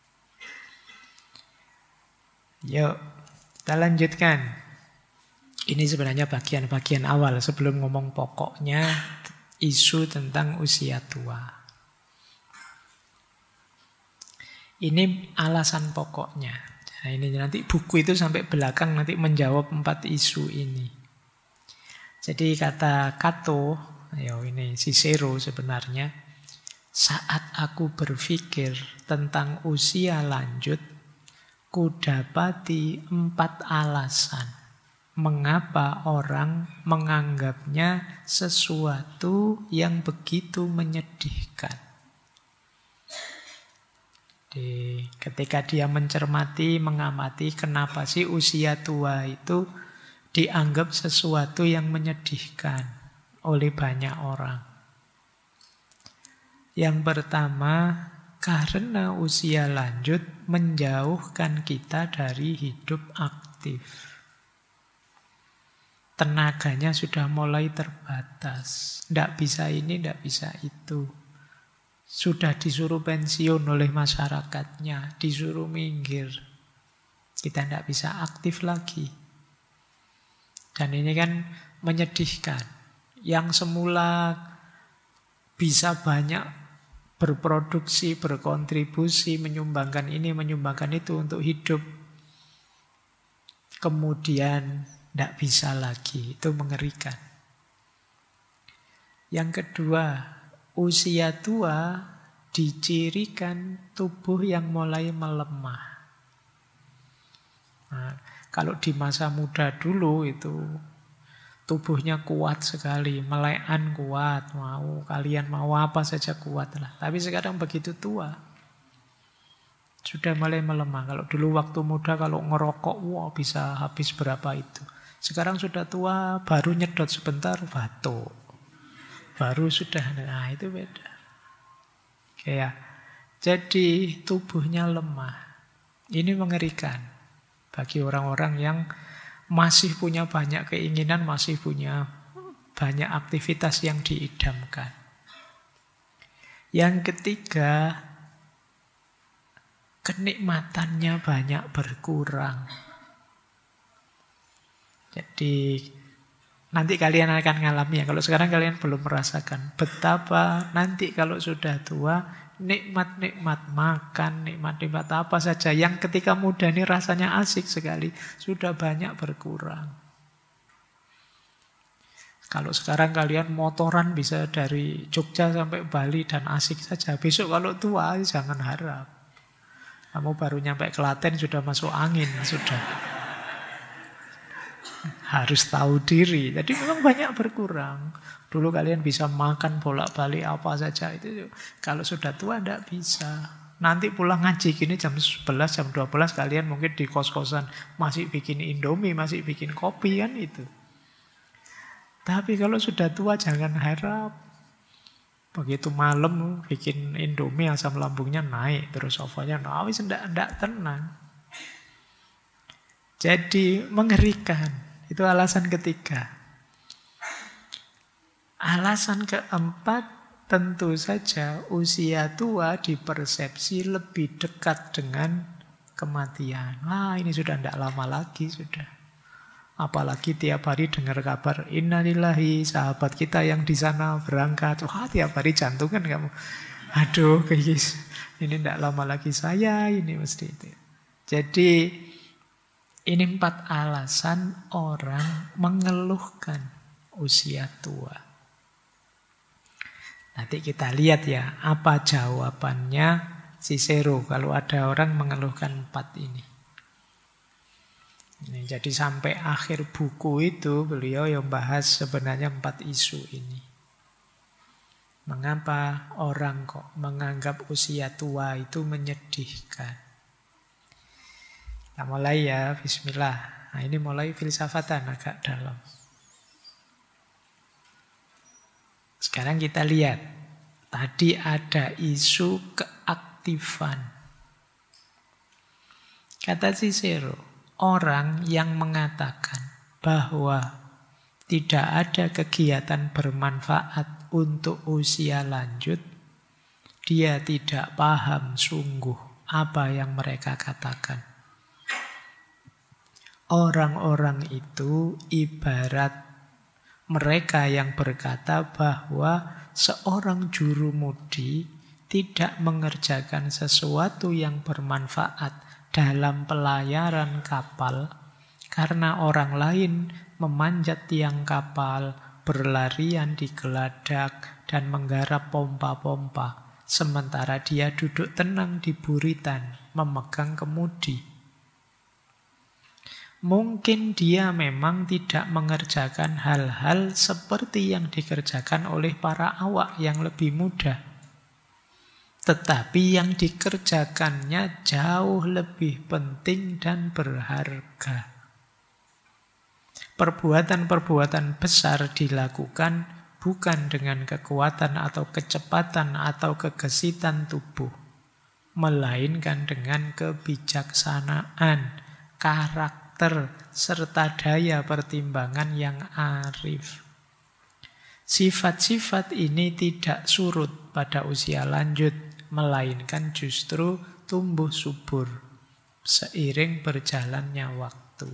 Yuk, kita lanjutkan. Ini sebenarnya bagian-bagian awal sebelum ngomong pokoknya isu tentang usia tua. Ini alasan pokoknya. Nah ini nanti buku itu sampai belakang nanti menjawab 4 isu ini. Jadi kata Cato, ini Cicero sebenarnya, saat aku berpikir tentang usia lanjut, kudapati 4 alasan mengapa orang menganggapnya sesuatu yang begitu menyedihkan. Ketika dia mencermati, mengamati kenapa sih usia tua itu dianggap sesuatu yang menyedihkan oleh banyak orang. Yang pertama, karena usia lanjut menjauhkan kita dari hidup aktif. Tenaganya sudah mulai terbatas. Tidak bisa ini, tidak bisa itu. Sudah disuruh pensiun oleh masyarakatnya, disuruh minggir. Kita tidak bisa aktif lagi. Dan ini kan menyedihkan. Yang semula bisa banyak berproduksi, berkontribusi, menyumbangkan ini, menyumbangkan itu untuk hidup. Kemudian tidak bisa lagi. Itu mengerikan. Yang kedua, usia tua dicirikan tubuh yang mulai melemah. Nah, kalau di masa muda dulu itu tubuhnya kuat sekali, melekan kuat, kalian mau apa saja kuat lah. Tapi sekarang begitu tua, sudah mulai melemah. Kalau dulu waktu muda kalau ngerokok, bisa habis berapa itu. Sekarang sudah tua, baru nyedot sebentar, batuk. Baru sudah, nah itu beda. Ya, jadi tubuhnya lemah. Ini mengerikan bagi orang-orang yang masih punya banyak keinginan, masih punya banyak aktivitas yang diidamkan. Yang ketiga, kenikmatannya banyak berkurang. Jadi nanti kalian akan ngalami ya. Kalau sekarang kalian belum merasakan betapa nanti kalau sudah tua, nikmat-nikmat makan, nikmat-nikmat apa saja yang ketika muda ini rasanya asik sekali, sudah banyak berkurang. Kalau sekarang kalian motoran bisa dari Jogja sampai Bali dan asik saja. Besok kalau tua jangan harap. Kamu baru nyampe Klaten sudah masuk angin, sudah. Harus tahu diri. Jadi memang banyak berkurang. Dulu kalian bisa makan bolak-balik apa saja. Itu kalau sudah tua tidak bisa. Nanti pulang ngaji gini jam 11, jam 12 kalian mungkin di kos-kosan masih bikin Indomie, masih bikin kopi kan itu. Tapi kalau sudah tua jangan harap. Begitu malam bikin Indomie asam lambungnya naik. Terus sofanya wis tidak tenang. Jadi mengerikan. Itu alasan ketiga. Alasan keempat, tentu saja usia tua dipersepsi lebih dekat dengan kematian. Ini sudah tidak lama lagi sudah. Apalagi tiap hari dengar kabar innalillahi, sahabat kita yang di sana berangkat. Tiap hari jantungan kamu. Aduh, guys, ini tidak lama lagi saya, ini mesti itu. Jadi Ini 4 alasan orang mengeluhkan usia tua. Nanti kita lihat ya, apa jawabannya Cicero kalau ada orang mengeluhkan 4 ini. Jadi sampai akhir buku itu beliau yang bahas sebenarnya 4 isu ini. Mengapa orang kok menganggap usia tua itu menyedihkan? Kita mulai ya, bismillah. Nah ini mulai filsafatan agak dalam. Sekarang kita lihat. Tadi ada isu keaktifan. Kata Cicero, orang yang mengatakan bahwa tidak ada kegiatan bermanfaat untuk usia lanjut, dia tidak paham sungguh apa yang mereka katakan. Orang-orang itu ibarat mereka yang berkata bahwa seorang jurumudi tidak mengerjakan sesuatu yang bermanfaat dalam pelayaran kapal karena orang lain memanjat tiang kapal, berlarian di geladak, dan menggarap pompa-pompa, sementara dia duduk tenang di buritan, memegang kemudi. Mungkin dia memang tidak mengerjakan hal-hal seperti yang dikerjakan oleh para awak yang lebih muda. Tetapi yang dikerjakannya jauh lebih penting dan berharga. Perbuatan-perbuatan besar dilakukan bukan dengan kekuatan atau kecepatan atau kegesitan tubuh, melainkan dengan kebijaksanaan, karakter, serta daya pertimbangan yang arif. Sifat-sifat ini tidak surut pada usia lanjut, melainkan justru tumbuh subur seiring berjalannya waktu.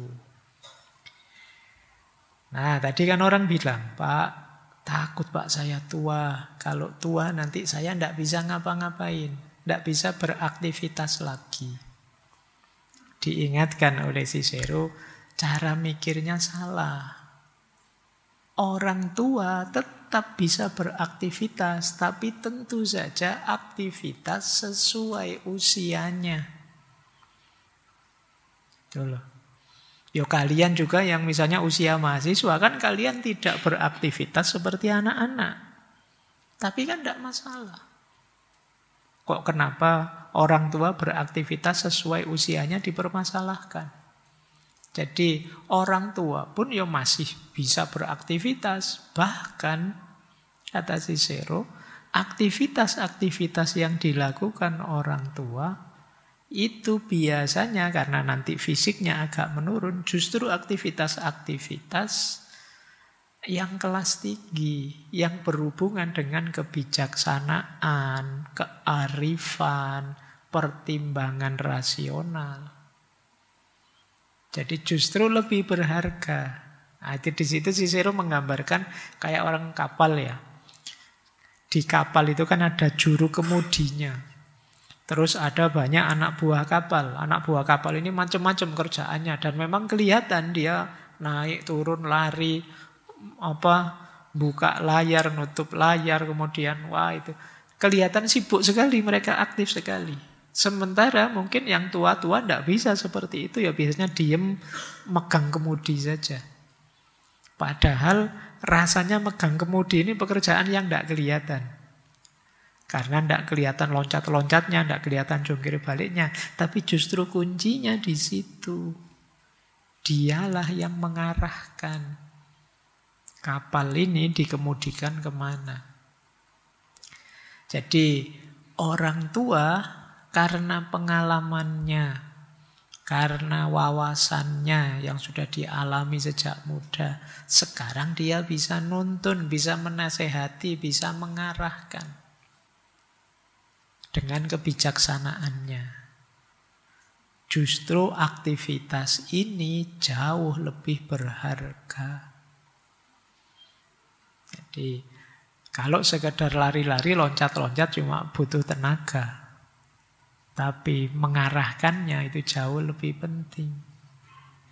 Nah, tadi kan orang bilang, Pak, takut Pak saya tua. Kalau tua nanti saya tidak bisa ngapa-ngapain, tidak bisa beraktivitas lagi. Diingatkan oleh Cicero, cara mikirnya salah. Orang tua tetap bisa beraktivitas, tapi tentu saja aktivitas sesuai usianya. Tuh. Yo kalian juga yang misalnya usia mahasiswa, kan kalian tidak beraktivitas seperti anak-anak. Tapi kan tidak masalah. Kok kenapa orang tua beraktivitas sesuai usianya dipermasalahkan? Jadi orang tua pun ya masih bisa beraktivitas. Bahkan, kata Cicero, aktivitas-aktivitas yang dilakukan orang tua itu biasanya karena nanti fisiknya agak menurun, justru aktivitas-aktivitas yang kelas tinggi, yang berhubungan dengan kebijaksanaan, kearifan, pertimbangan rasional. Jadi justru lebih berharga. Nah, itu di situ Cicero menggambarkan kayak orang kapal ya. Di kapal itu kan ada juru kemudinya. Terus ada banyak anak buah kapal. Anak buah kapal ini macam-macam kerjaannya dan memang kelihatan dia naik, turun, lari, buka layar, nutup layar, kemudian itu kelihatan sibuk sekali, mereka aktif sekali. Sementara mungkin yang tua-tua tidak bisa seperti itu, ya biasanya diem megang kemudi saja. Padahal rasanya megang kemudi ini pekerjaan yang tidak kelihatan. Karena tidak kelihatan loncat-loncatnya, tidak kelihatan jungkir baliknya, tapi justru kuncinya di situ. Dialah yang mengarahkan kapal ini dikemudikan kemana. Jadi orang tua karena pengalamannya, karena wawasannya yang sudah dialami sejak muda, sekarang dia bisa nuntun, bisa menasehati, bisa mengarahkan dengan kebijaksanaannya. Justru aktivitas ini jauh lebih berharga. Jadi kalau sekedar lari-lari, loncat-loncat cuma butuh tenaga. Tapi mengarahkannya itu jauh lebih penting.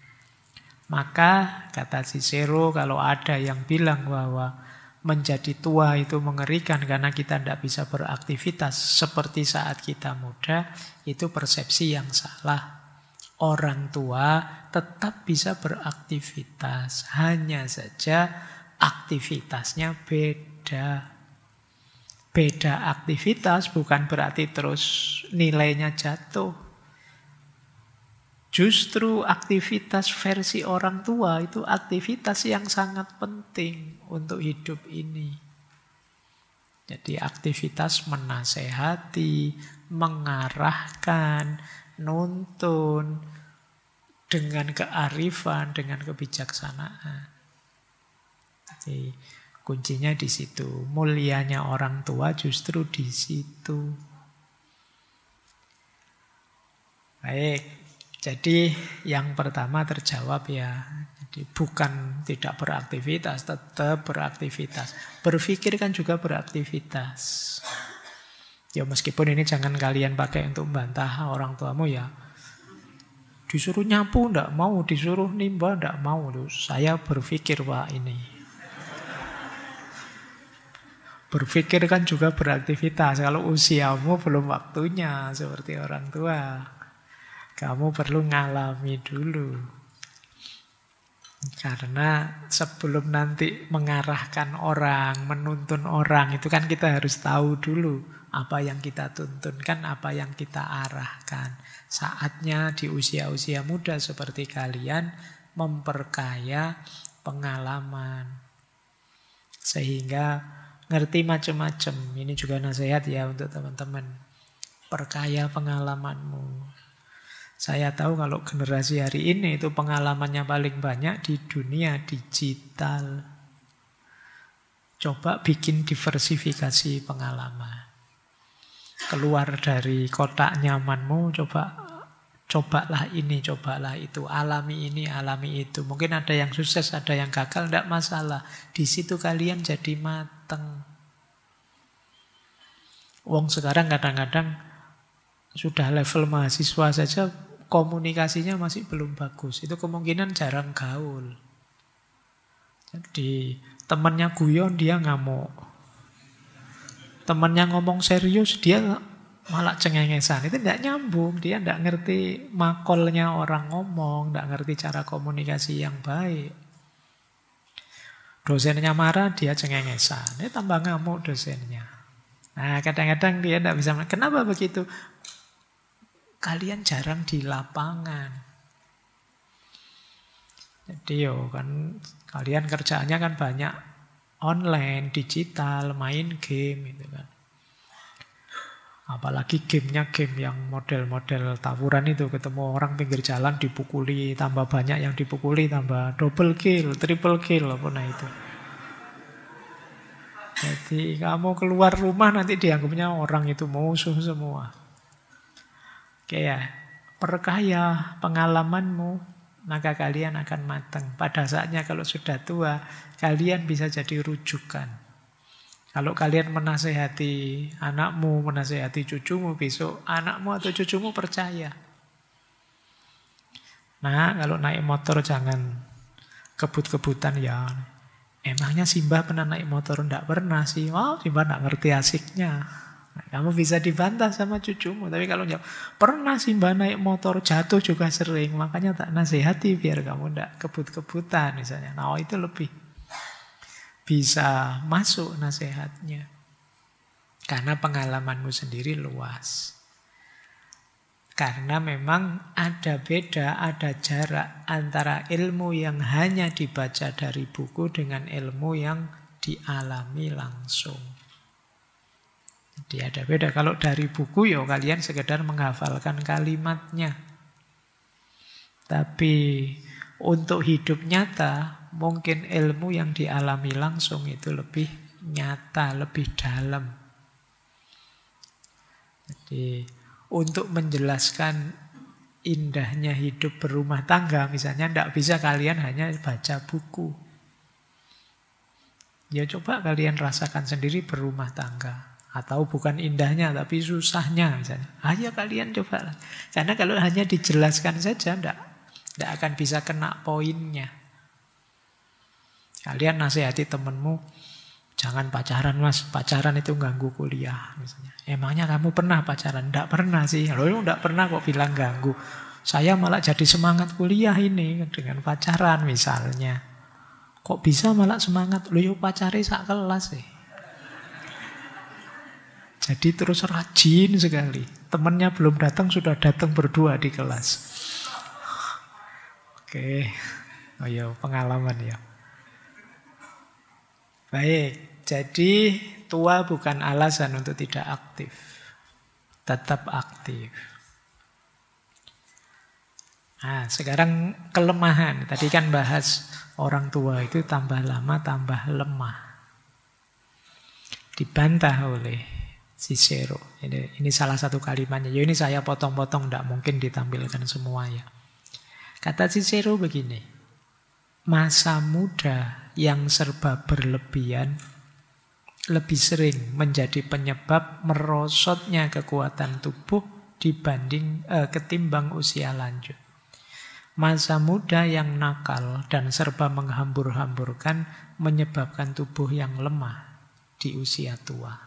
Maka kata Cicero, kalau ada yang bilang bahwa menjadi tua itu mengerikan karena kita tidak bisa beraktivitas seperti saat kita muda, itu persepsi yang salah. Orang tua tetap bisa beraktivitas, hanya saja aktivitasnya beda. Beda aktivitas bukan berarti terus nilainya jatuh. Justru aktivitas versi orang tua itu aktivitas yang sangat penting untuk hidup ini. Jadi aktivitas menasehati, mengarahkan, nuntun dengan kearifan, dengan kebijaksanaan. Jadi kuncinya di situ. Mulianya orang tua justru di situ. Baik. Jadi yang pertama terjawab ya. Jadi bukan tidak beraktivitas, tetap beraktivitas. Berpikir kan juga beraktivitas. Ya meskipun ini jangan kalian pakai untuk membantah orang tuamu ya. Disuruh nyapu enggak mau, disuruh nimba enggak mau. Saya berpikir Pak ini. Berpikir kan juga beraktivitas. Kalau usiamu belum waktunya seperti orang tua. Kamu perlu ngalami dulu. Karena sebelum nanti mengarahkan orang, menuntun orang, itu kan kita harus tahu dulu apa yang kita tuntunkan, apa yang kita arahkan. Saatnya di usia-usia muda seperti kalian memperkaya pengalaman. Sehingga ngerti macam-macam. Ini juga nasihat ya untuk teman-teman. Perkaya pengalamanmu. Saya tahu kalau generasi hari ini itu pengalamannya paling banyak di dunia digital. Coba bikin diversifikasi pengalaman. Keluar dari kotak nyamanmu, cobalah ini, cobalah itu. Alami ini, alami itu. Mungkin ada yang sukses, ada yang gagal, tidak masalah. Di situ kalian jadi mateng. Wong sekarang kadang-kadang sudah level mahasiswa saja komunikasinya masih belum bagus. Itu kemungkinan jarang gaul. Jadi temannya guyon dia ngamuk. Temannya ngomong serius dia malah cengengesan. Itu tidak nyambung. Dia tidak ngerti makolnya orang ngomong, tidak ngerti cara komunikasi yang baik. Dosennya marah dia cengengesan. Ini tambah ngamuk dosennya. Nah kadang-kadang dia tidak bisa. Kenapa begitu? Kalian jarang di lapangan. Jadi kan kalian kerjaannya kan banyak online, digital, main game itu kan. Apalagi gamenya game yang model-model tawuran itu, ketemu orang pinggir jalan dipukuli, tambah banyak yang dipukuli, tambah double kill, triple kill apa nah itu. Jadi kamu keluar rumah nanti dianggapnya orang itu musuh semua. Oke ya, perkaya pengalamanmu, maka kalian akan matang. Pada saatnya kalau sudah tua, kalian bisa jadi rujukan. Kalau kalian menasehati anakmu, menasehati cucumu, besok anakmu atau cucumu percaya. Nah, kalau naik motor jangan kebut-kebutan ya. Emangnya Simbah pernah naik motor? Enggak pernah sih. Wah, Simbah enggak ngerti asiknya. Nah, kamu bisa dibantah sama cucumu. Tapi kalau jawab, pernah Simbah naik motor, jatuh juga sering. Makanya tak nasihati biar kamu enggak kebut-kebutan misalnya. Nah itu lebih bisa masuk nasihatnya. Karena pengalamanmu sendiri luas. Karena memang ada beda, ada jarak antara ilmu yang hanya dibaca dari buku dengan ilmu yang dialami langsung. Jadi ada beda. Kalau dari buku ya kalian sekedar menghafalkan kalimatnya. Tapi untuk hidup nyata mungkin ilmu yang dialami langsung itu lebih nyata, lebih dalam. Jadi untuk menjelaskan indahnya hidup berumah tangga misalnya tidak bisa kalian hanya baca buku. Ya coba kalian rasakan sendiri berumah tangga. Atau bukan indahnya tapi susahnya misalnya. Ayo kalian coba. Karena kalau hanya dijelaskan saja enggak Tidak akan bisa kena poinnya. Kalian nasihati temenmu, jangan pacaran mas, pacaran itu ganggu kuliah. Misalnya. Emangnya kamu pernah pacaran? Tidak pernah sih. Loh, tidak pernah kok bilang ganggu. Saya malah jadi semangat kuliah ini dengan pacaran misalnya. Kok bisa malah semangat? Loh yuk pacari sak kelas sih. Jadi terus rajin sekali. Temennya belum datang, sudah datang berdua di kelas. Oke. Oh ya, pengalaman ya. Baik, jadi tua bukan alasan untuk tidak aktif. Tetap aktif. Nah, sekarang kelemahan. Tadi kan bahas orang tua itu tambah lama tambah lemah. Dibantah oleh Cicero. Ini salah satu kalimatnya. Ya ini saya potong-potong, tidak mungkin ditampilkan semua ya. Kata Cicero begini, masa muda yang serba berlebihan lebih sering menjadi penyebab merosotnya kekuatan tubuh ketimbang usia lanjut. Masa muda yang nakal dan serba menghambur-hamburkan menyebabkan tubuh yang lemah di usia tua.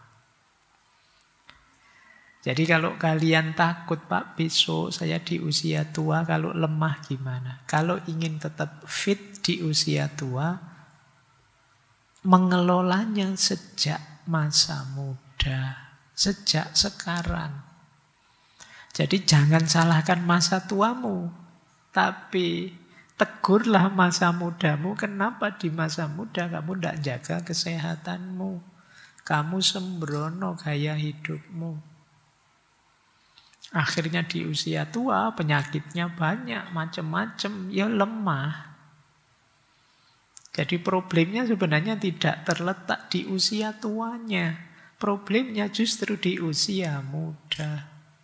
Jadi kalau kalian takut, Pak, besok saya di usia tua kalau lemah gimana? Kalau ingin tetap fit di usia tua, mengelolanya sejak masa muda, sejak sekarang. Jadi jangan salahkan masa tuamu, tapi tegurlah masa mudamu. Kenapa di masa muda kamu tidak jaga kesehatanmu? Kamu sembrono gaya hidupmu. Akhirnya di usia tua penyakitnya banyak, macam-macam, ya lemah. Jadi problemnya sebenarnya tidak terletak di usia tuanya. Problemnya justru di usia muda.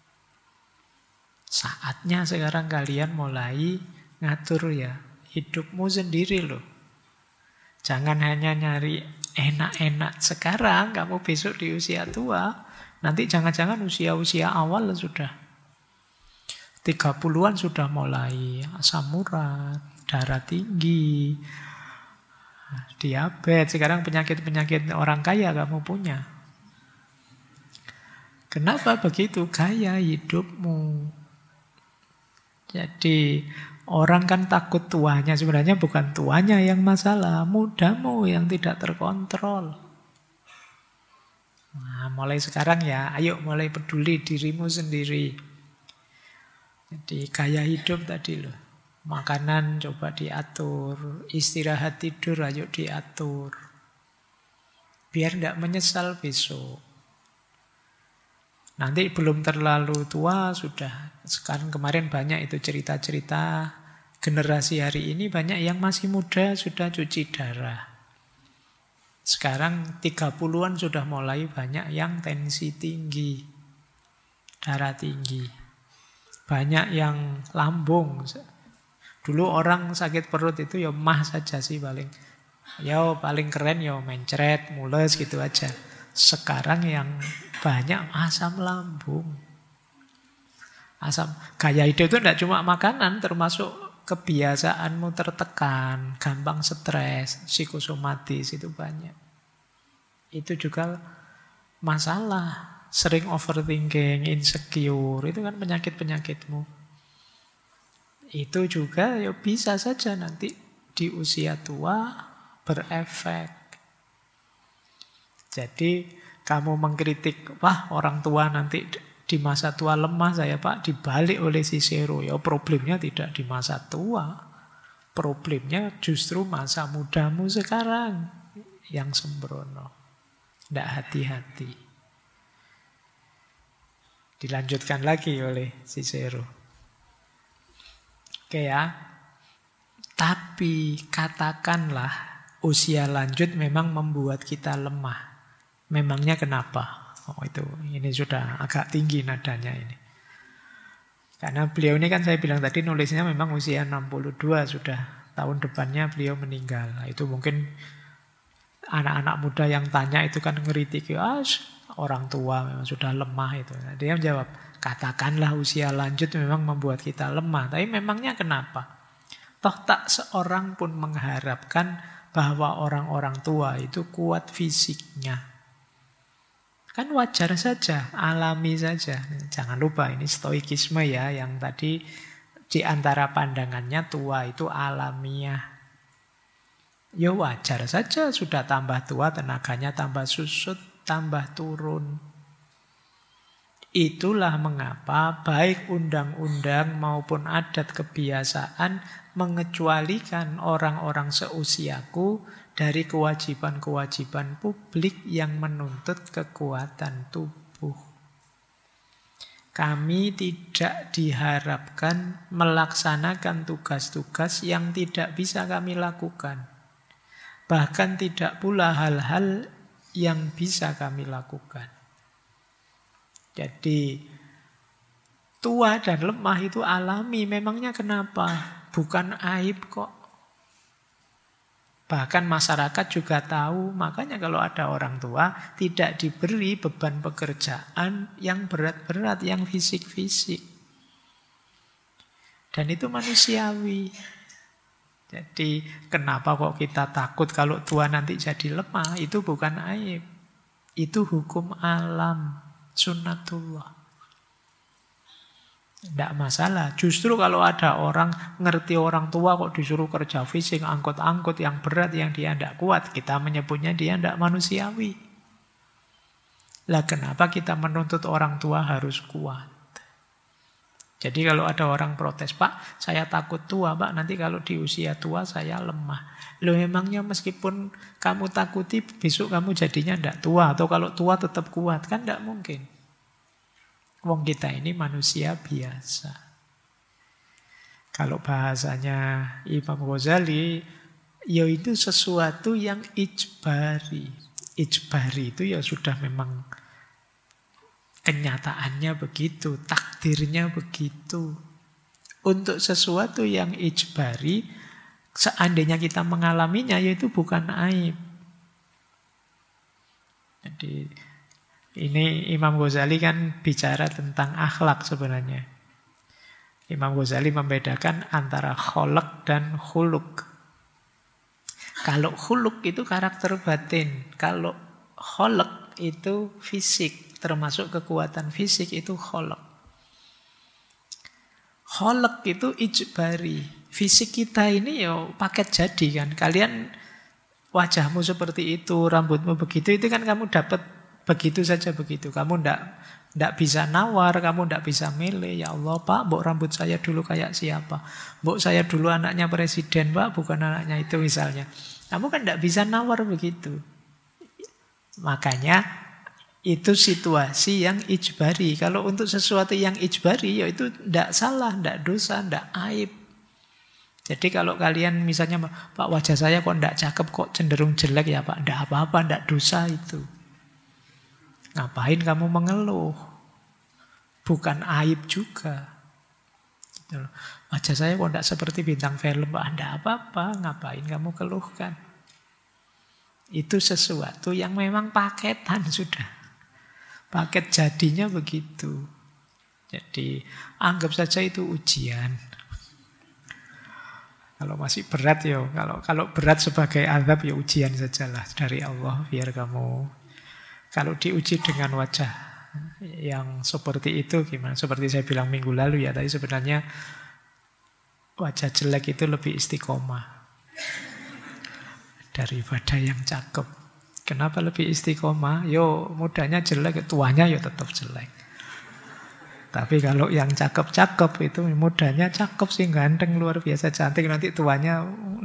Saatnya sekarang kalian mulai ngatur ya hidupmu sendiri loh. Jangan hanya nyari enak-enak sekarang, kamu besok di usia tua. Nanti jangan-jangan usia-usia awal sudah 30-an sudah mulai asam urat, darah tinggi, diabetes. Sekarang penyakit-penyakit orang kaya kamu punya. Kenapa begitu? Gaya hidupmu. Jadi orang kan takut tuanya. Sebenarnya bukan tuanya yang masalah, mudamu yang tidak terkontrol. Nah, mulai sekarang ya, ayo mulai peduli dirimu sendiri. Jadi gaya hidup tadi loh. Makanan coba diatur, istirahat tidur ayo diatur. Biar tidak menyesal besok. Nanti belum terlalu tua sudah. Sekarang kemarin banyak itu cerita-cerita generasi hari ini banyak yang masih muda sudah cuci darah. Sekarang 30-an sudah mulai banyak yang tensi tinggi, darah tinggi. Banyak yang lambung. Dulu orang sakit perut itu ya mah saja sih paling. Ya paling keren ya mencret, mules gitu aja. Sekarang yang banyak asam lambung. Asam gaya hidup itu tidak cuma makanan, termasuk kebiasaanmu tertekan, gampang stres, psikosomatis itu banyak. Itu juga masalah. Sering overthinking, insecure, itu kan penyakit-penyakitmu. Itu juga ya bisa saja nanti di usia tua berefek. Jadi kamu mengkritik, wah orang tua nanti di masa tua lemah saya Pak, dibalik oleh Cicero. Ya problemnya tidak di masa tua. Problemnya justru masa mudamu sekarang yang sembrono. Tidak hati-hati. Dilanjutkan lagi oleh Cicero. Oke ya. Tapi katakanlah usia lanjut memang membuat kita lemah. Memangnya kenapa? Oh itu, ini sudah agak tinggi nadanya ini. Karena beliau ini kan saya bilang tadi nulisnya memang usia 62 sudah. Tahun depannya beliau meninggal. Nah, itu mungkin anak-anak muda yang tanya itu kan ngeritik. Orang tua memang sudah lemah itu. Nah, dia menjawab, katakanlah usia lanjut memang membuat kita lemah. Tapi memangnya kenapa? Toh tak seorang pun mengharapkan bahwa orang-orang tua itu kuat fisiknya. Kan wajar saja, alami saja. Jangan lupa ini stoikisme ya, yang tadi di antara pandangannya tua itu alamiah. Ya wajar saja, sudah tambah tua tenaganya tambah susut, tambah turun. Itulah mengapa baik undang-undang maupun adat kebiasaan mengecualikan orang-orang seusiaku dari kewajiban-kewajiban publik yang menuntut kekuatan tubuh. Kami tidak diharapkan melaksanakan tugas-tugas yang tidak bisa kami lakukan. Bahkan tidak pula hal-hal yang bisa kami lakukan. Jadi tua dan lemah itu alami. Memangnya kenapa? Bukan aib kok. Bahkan masyarakat juga tahu. Makanya kalau ada orang tua tidak diberi beban pekerjaan yang berat-berat, yang fisik-fisik. Dan itu manusiawi. Jadi kenapa kok kita takut kalau tua nanti jadi lemah? Itu bukan aib. Itu hukum alam. Sunnatullah. Tidak masalah. Justru kalau ada orang ngerti orang tua kok disuruh kerja fisik, angkut-angkut yang berat, yang dia tidak kuat, kita menyebutnya dia tidak manusiawi. Lah kenapa kita menuntut orang tua harus kuat? Jadi kalau ada orang protes, Pak, saya takut tua, Pak, nanti kalau di usia tua saya lemah. Loh emangnya meskipun kamu takuti, besok kamu jadinya tidak tua, atau kalau tua tetap kuat, kan tidak mungkin. Wong kita ini manusia biasa. Kalau bahasanya Imam Ghazali, ya itu sesuatu yang ijbari. Ijbari itu ya sudah memang kenyataannya begitu, takdirnya begitu. Untuk sesuatu yang ijbari, seandainya kita mengalaminya, yaitu bukan aib. Jadi ini Imam Ghazali kan bicara tentang akhlak sebenarnya. Imam Ghazali membedakan antara kholak dan khuluk. Kalau khuluk itu karakter batin. Kalau kholak itu fisik. Termasuk kekuatan fisik itu kholak. Kholak itu ijbari. Fisik kita ini ya paket jadi kan. Kalian wajahmu seperti itu, rambutmu begitu, itu kan kamu dapat begitu saja begitu. Kamu ndak bisa nawar, kamu ndak bisa milih. Ya Allah Pak, mbok rambut saya dulu kayak siapa? Mbok saya dulu anaknya presiden Pak, bukan anaknya itu misalnya. Kamu kan ndak bisa nawar begitu. Makanya itu situasi yang ijbari. Kalau untuk sesuatu yang ijbari, ya itu ndak salah, ndak dosa, ndak aib. Jadi kalau kalian misalnya, Pak wajah saya kok ndak cakep, kok cenderung jelek ya Pak, ndak apa-apa, ndak dosa itu. Ngapain kamu mengeluh? Bukan aib juga. Wajah saya kok tidak seperti bintang film. Anda apa-apa, ngapain kamu keluhkan? Itu sesuatu yang memang paketan sudah. Paket jadinya begitu. Jadi anggap saja itu ujian. Kalau masih berat ya, kalau berat sebagai azab ya ujian sajalah dari Allah biar kamu. Kalau diuji dengan wajah yang seperti itu gimana? Seperti saya bilang minggu lalu ya, tadi sebenarnya wajah jelek itu lebih istiqomah daripada yang cakep. Kenapa lebih istiqomah? Yo mudanya jelek, tuanya yo tetap jelek. Tapi kalau yang cakep-cakep itu mudanya cakep sih, ganteng, luar biasa cantik, nanti tuanya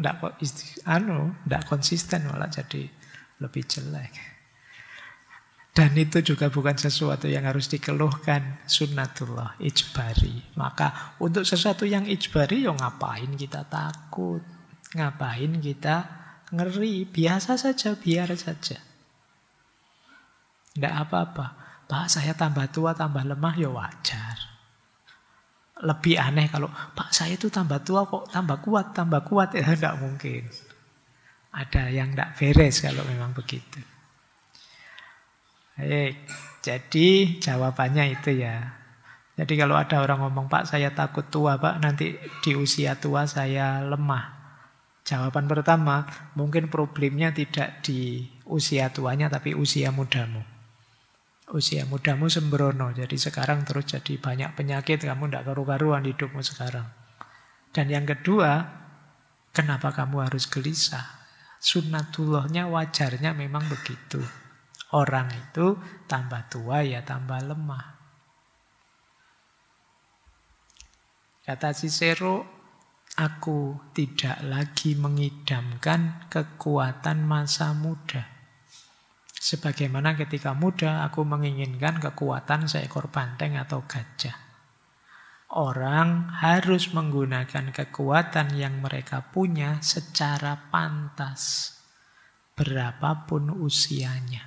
ndak konsisten malah jadi lebih jelek. Dan itu juga bukan sesuatu yang harus dikeluhkan. Sunnatullah, ijbari. Maka untuk sesuatu yang ijbari, ya ngapain kita takut? Ngapain kita ngeri? Biasa saja, biar saja. Tidak apa-apa. Pak, saya tambah tua, tambah lemah, ya wajar. Lebih aneh kalau, Pak, saya itu tambah tua kok tambah kuat. Ya tidak mungkin. Ada yang tidak beres kalau memang begitu. Jadi jawabannya itu ya. Jadi kalau ada orang ngomong, Pak saya takut tua Pak, nanti di usia tua saya lemah. Jawaban pertama, mungkin problemnya tidak di usia tuanya tapi usia mudamu. Usia mudamu sembrono, jadi sekarang terus jadi banyak penyakit, kamu tidak karu-karuan hidupmu sekarang. Dan yang kedua, kenapa kamu harus gelisah? Sunnatullahnya wajarnya memang begitu. Orang itu tambah tua ya tambah lemah. Kata Cicero, aku tidak lagi mengidamkan kekuatan masa muda. Sebagaimana ketika muda aku menginginkan kekuatan seekor banteng atau gajah. Orang harus menggunakan kekuatan yang mereka punya secara pantas, berapapun usianya.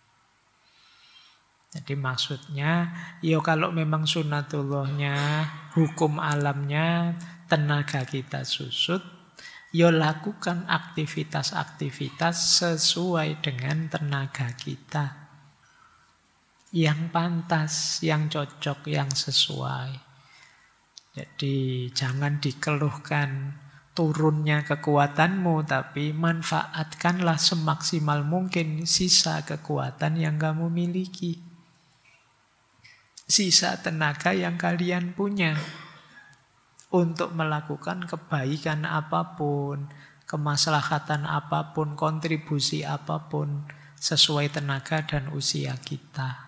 Jadi maksudnya, ya kalau memang sunnatullahnya, hukum alamnya, tenaga kita susut, ya lakukan aktivitas-aktivitas sesuai dengan tenaga kita. Yang pantas, yang cocok, yang sesuai. Jadi jangan dikeluhkan turunnya kekuatanmu, tapi manfaatkanlah semaksimal mungkin sisa kekuatan yang kamu miliki. Sisa tenaga yang kalian punya untuk melakukan kebaikan apapun, kemaslahatan apapun, kontribusi apapun sesuai tenaga dan usia kita.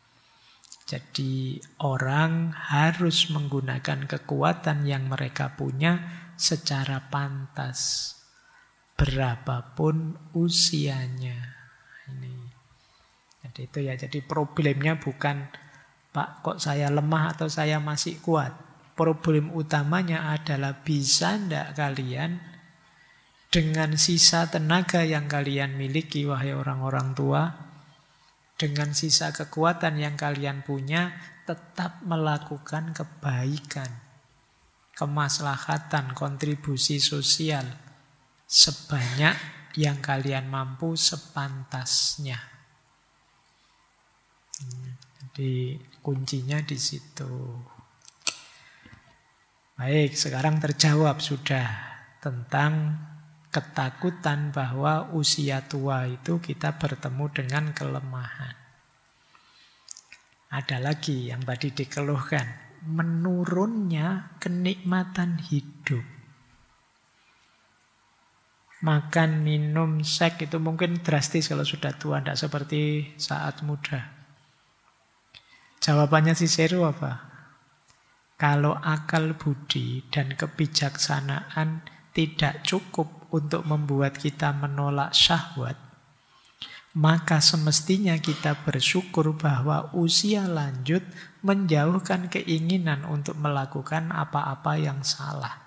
Jadi orang harus menggunakan kekuatan yang mereka punya secara pantas, berapapun usianya. Ini. Jadi itu ya. Jadi problemnya bukan Pak, kok saya lemah atau saya masih kuat. Problem utamanya adalah bisa ndak kalian dengan sisa tenaga yang kalian miliki, wahai orang-orang tua, dengan sisa kekuatan yang kalian punya, tetap melakukan kebaikan, kemaslahatan, kontribusi sosial sebanyak yang kalian mampu sepantasnya. Jadi kuncinya di situ. Baik, sekarang terjawab sudah tentang ketakutan bahwa usia tua itu kita bertemu dengan kelemahan. Ada lagi yang tadi dikeluhkan, menurunnya kenikmatan hidup. Makan, minum, seks itu mungkin drastis kalau sudah tua, tidak seperti saat muda. Jawabannya Cicero apa? Kalau akal budi dan kebijaksanaan tidak cukup untuk membuat kita menolak syahwat, maka semestinya kita bersyukur bahwa usia lanjut menjauhkan keinginan untuk melakukan apa-apa yang salah.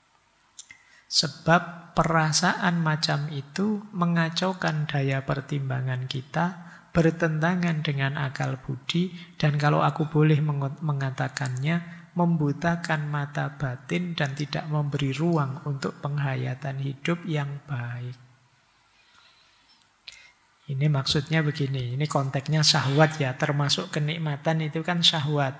Sebab perasaan macam itu mengacaukan daya pertimbangan kita, bertentangan dengan akal budi, dan kalau aku boleh mengatakannya, membutakan mata batin dan tidak memberi ruang untuk penghayatan hidup yang baik. Ini maksudnya begini, ini konteksnya syahwat ya, termasuk kenikmatan itu kan syahwat.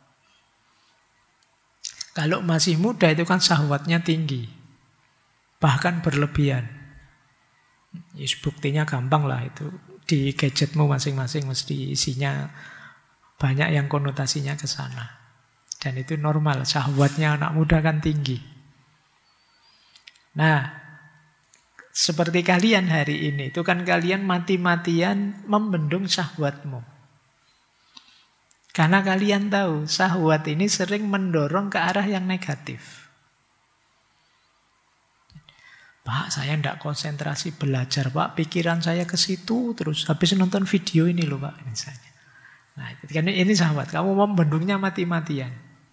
Kalau masih muda itu kan syahwatnya tinggi, bahkan berlebihan. Buktinya gampang lah itu. Di gadgetmu masing-masing mesti isinya banyak yang konotasinya ke sana. Dan itu normal, syahwatnya anak muda kan tinggi. Nah, seperti kalian hari ini, itu kan kalian mati-matian membendung syahwatmu. Karena kalian tahu, syahwat ini sering mendorong ke arah yang negatif. Pak, saya tidak konsentrasi belajar, Pak. Pikiran saya ke situ terus. Habis nonton video ini loh, Pak. Misalnya. Nah, ini sahabat. Kamu membendungnya mati-matian.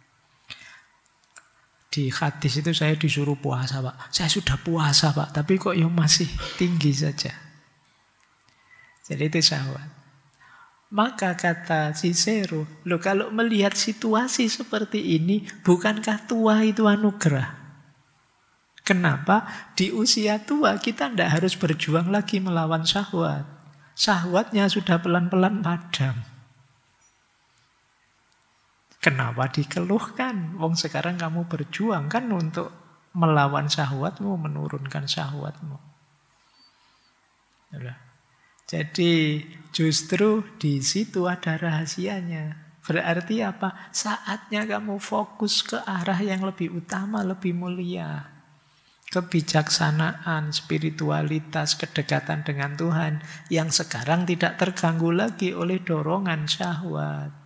Di hadis itu saya disuruh puasa, Pak. Saya sudah puasa, Pak. Tapi kok ya masih tinggi saja. Jadi itu sahabat. Maka kata Cicero, loh kalau melihat situasi seperti ini, bukankah tua itu anugerah? Kenapa? Di usia tua kita tidak harus berjuang lagi melawan syahwat. Syahwatnya sudah pelan-pelan padam. Kenapa dikeluhkan? Wong sekarang kamu berjuang kan untuk melawan syahwatmu, menurunkan syahwatmu. Jadi justru di situ ada rahasianya. Berarti apa? Saatnya kamu fokus ke arah yang lebih utama, lebih mulia. Kebijaksanaan, spiritualitas, kedekatan dengan Tuhan yang sekarang tidak terganggu lagi oleh dorongan syahwat.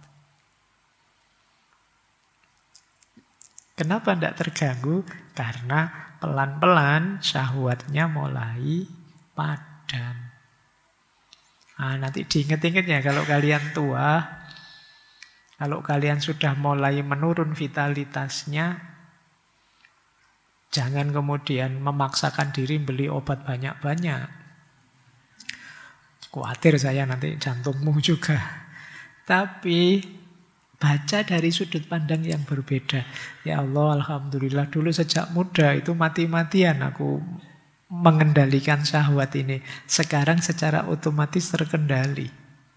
Kenapa tidak terganggu? Karena pelan-pelan syahwatnya mulai padam. Nah, nanti diinget-inget ya kalau kalian tua, kalau kalian sudah mulai menurun vitalitasnya, jangan kemudian memaksakan diri beli obat banyak-banyak. Khawatir saya nanti jantungmu juga. Tapi baca dari sudut pandang yang berbeda. Ya Allah, alhamdulillah dulu sejak muda itu mati-matian aku mengendalikan syahwat ini. Sekarang secara otomatis terkendali.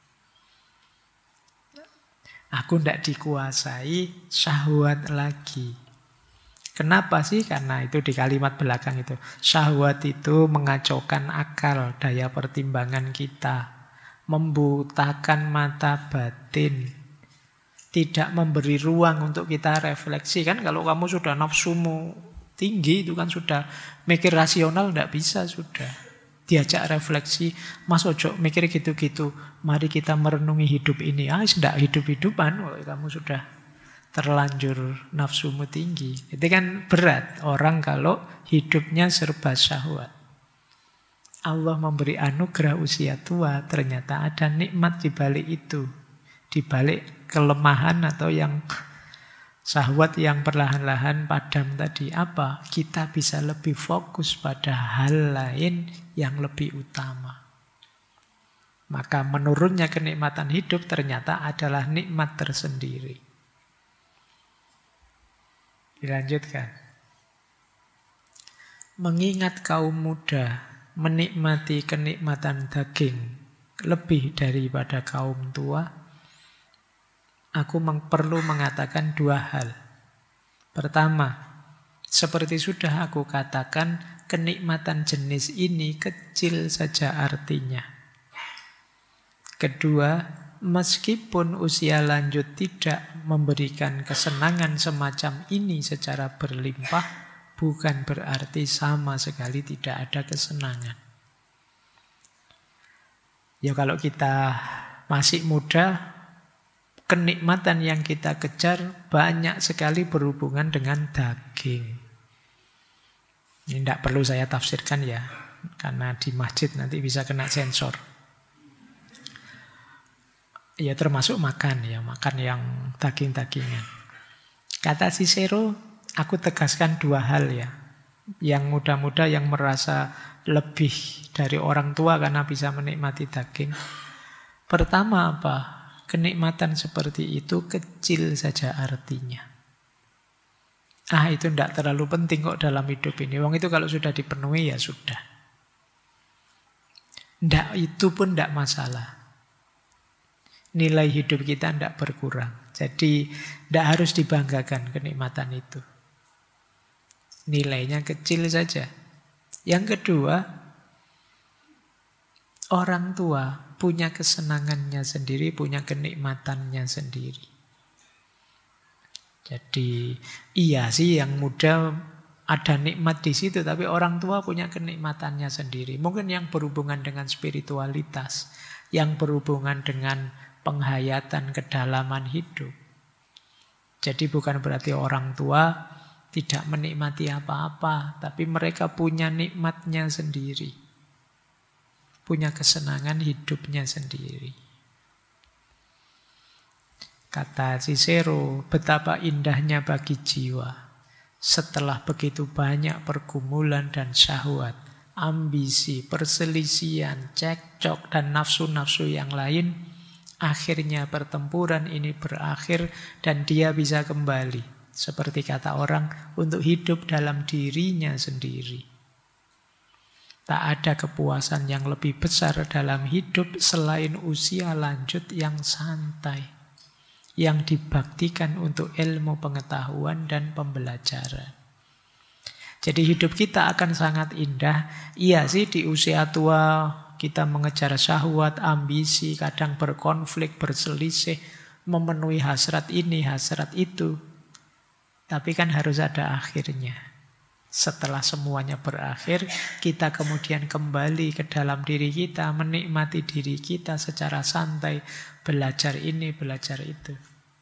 Aku tidak dikuasai syahwat lagi. Kenapa sih? Karena itu di kalimat belakang itu. Syahwat itu mengacaukan akal, daya pertimbangan kita. Membutakan mata batin. Tidak memberi ruang untuk kita refleksi. Kan kalau kamu sudah nafsumu tinggi itu kan sudah mikir rasional tidak bisa sudah. Diajak refleksi, Mas ojo mikir gitu-gitu. Mari kita merenungi hidup ini. Tidak hidup-hidupan. Kamu sudah terlanjur nafsumu tinggi. Itu kan berat orang kalau hidupnya serba syahwat. Allah memberi anugerah usia tua. Ternyata ada nikmat di balik itu. Di balik kelemahan atau yang syahwat yang perlahan-lahan padam tadi apa? Kita bisa lebih fokus pada hal lain yang lebih utama. Maka menurunnya kenikmatan hidup ternyata adalah nikmat tersendiri. Dilanjutkan. Mengingat kaum muda menikmati kenikmatan daging lebih daripada kaum tua, aku perlu mengatakan dua hal. Pertama, seperti sudah aku katakan, kenikmatan jenis ini kecil saja artinya. Kedua, meskipun usia lanjut tidak memberikan kesenangan semacam ini secara berlimpah, bukan berarti sama sekali tidak ada kesenangan. Ya kalau kita masih muda, kenikmatan yang kita kejar banyak sekali berhubungan dengan daging. Ini tidak perlu saya tafsirkan ya, karena di masjid nanti bisa kena sensor. Ya termasuk makan ya, makan yang daging-dagingan. Kata Cicero, aku tegaskan dua hal ya. Yang muda-muda yang merasa lebih dari orang tua karena bisa menikmati daging. Pertama apa? Kenikmatan seperti itu kecil saja artinya. Itu tidak terlalu penting kok dalam hidup ini. Wong itu kalau sudah dipenuhi ya sudah. Itu pun tidak masalah. Nilai hidup kita tidak berkurang. Jadi tidak harus dibanggakan kenikmatan itu. Nilainya kecil saja. Yang kedua, orang tua punya kesenangannya sendiri, punya kenikmatannya sendiri. Jadi iya sih yang muda ada nikmat di situ, tapi orang tua punya kenikmatannya sendiri. Mungkin yang berhubungan dengan spiritualitas, yang berhubungan dengan penghayatan kedalaman hidup. Jadi bukan berarti orang tua tidak menikmati apa-apa, tapi mereka punya nikmatnya sendiri. Punya kesenangan hidupnya sendiri. Kata Cicero, betapa indahnya bagi jiwa setelah begitu banyak pergumulan dan syahwat, ambisi, perselisihan, cekcok, dan nafsu-nafsu yang lain, akhirnya pertempuran ini berakhir dan dia bisa kembali, seperti kata orang, untuk hidup dalam dirinya sendiri. Tak ada kepuasan yang lebih besar dalam hidup selain usia lanjut yang santai. yang dibaktikan untuk ilmu pengetahuan dan pembelajaran. Jadi hidup kita akan sangat indah. Iya sih, di usia tua kita mengejar syahwat, ambisi, kadang berkonflik, berselisih, memenuhi hasrat ini, hasrat itu. Tapi kan harus ada akhirnya. Setelah semuanya berakhir, kita kemudian kembali ke dalam diri kita, menikmati diri kita secara santai, belajar ini, belajar itu.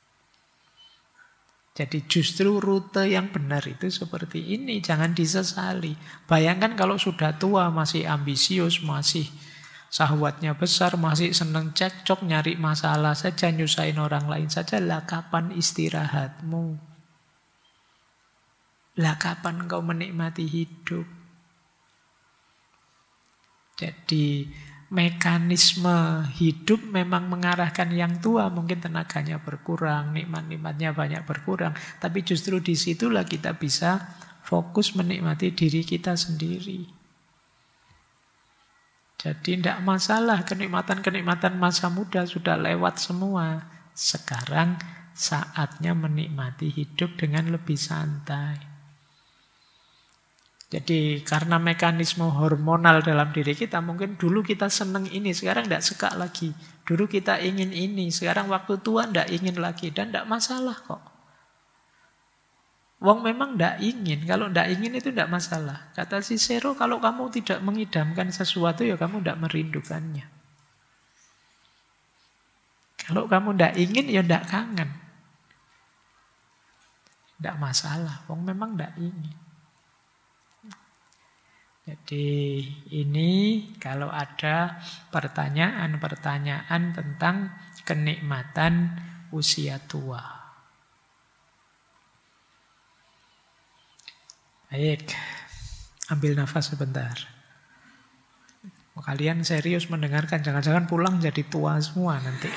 Jadi justru rute yang benar itu seperti ini, jangan disesali. Bayangkan kalau sudah tua, masih ambisius, masih syahwatnya besar, masih seneng cekcok, nyari masalah saja, nyusahin orang lain saja, lah kapan istirahatmu? Lah kapan engkau menikmati hidup? Jadi mekanisme hidup memang mengarahkan yang tua. Mungkin tenaganya berkurang, nikmat-nikmatnya banyak berkurang. Tapi justru disitulah kita bisa fokus menikmati diri kita sendiri. Jadi tidak masalah, kenikmatan-kenikmatan masa muda sudah lewat semua. Sekarang saatnya menikmati hidup dengan lebih santai. Jadi karena mekanisme hormonal dalam diri kita, mungkin dulu kita seneng ini, sekarang tidak suka lagi. Dulu kita ingin ini, sekarang waktu tua tidak ingin lagi. Dan tidak masalah kok. Wong memang tidak ingin, kalau tidak ingin itu tidak masalah. Kata Cicero, kalau kamu tidak mengidamkan sesuatu, ya kamu tidak merindukannya. Kalau kamu tidak ingin, ya tidak kangen. Tidak masalah, wong memang tidak ingin. Jadi ini kalau ada pertanyaan-pertanyaan tentang kenikmatan usia tua. Baik, ambil nafas sebentar. Kalian serius mendengarkan, jangan-jangan pulang jadi tua semua nanti.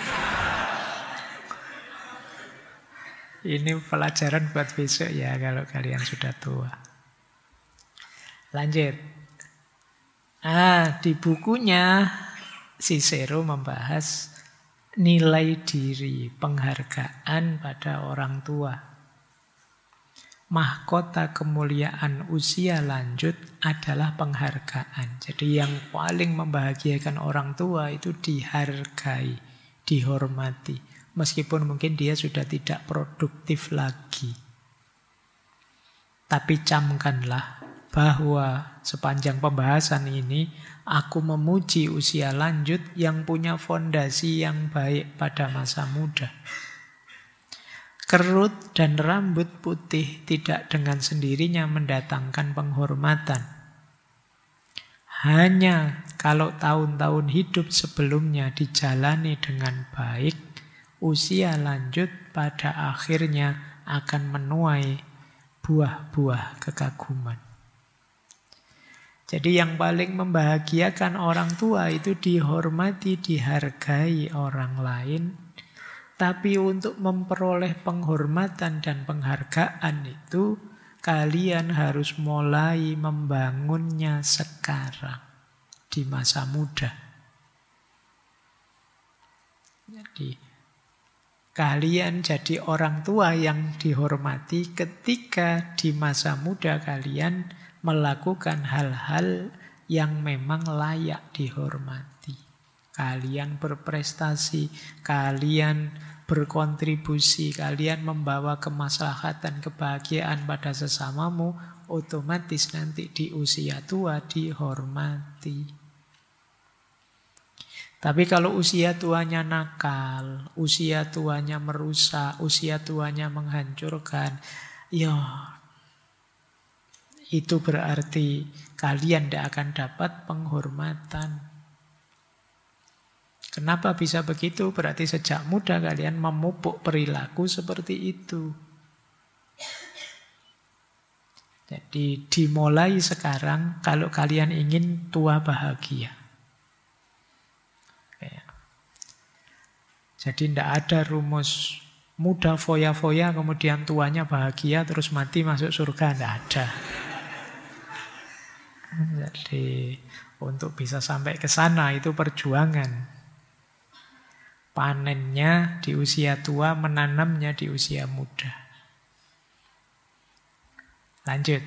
Ini pelajaran buat besok ya kalau kalian sudah tua. Lanjut. Di bukunya Cicero membahas nilai diri, penghargaan pada orang tua. Mahkota kemuliaan usia lanjut adalah penghargaan. Jadi yang paling membahagiakan orang tua itu dihargai, dihormati. Meskipun mungkin dia sudah tidak produktif lagi. Tapi camkanlah bahwa sepanjang pembahasan ini aku memuji usia lanjut yang punya fondasi yang baik pada masa muda. Kerut dan rambut putih tidak dengan sendirinya mendatangkan penghormatan. Hanya kalau tahun-tahun hidup sebelumnya dijalani dengan baik, usia lanjut pada akhirnya akan menuai buah-buah kekaguman. Jadi yang paling membahagiakan orang tua itu dihormati, dihargai orang lain. Tapi untuk memperoleh penghormatan dan penghargaan itu, kalian harus mulai membangunnya sekarang, di masa muda. Jadi, kalian jadi orang tua yang dihormati ketika di masa muda kalian melakukan hal-hal yang memang layak dihormati. Kalian berprestasi, kalian berkontribusi, kalian membawa kemaslahatan, kebahagiaan pada sesamamu, otomatis nanti di usia tua dihormati. Tapi kalau usia tuanya nakal, usia tuanya merusak, usia tuanya menghancurkan, ya itu berarti kalian tidak akan dapat penghormatan. Kenapa bisa begitu? Berarti sejak muda kalian memupuk perilaku seperti itu. Jadi dimulai sekarang kalau kalian ingin tua bahagia. Jadi tidak ada rumus muda foya-foya kemudian tuanya bahagia terus mati masuk surga. Tidak ada. Jadi untuk bisa sampai ke sana itu perjuangan. panennya di usia tua, menanamnya di usia muda. Lanjut.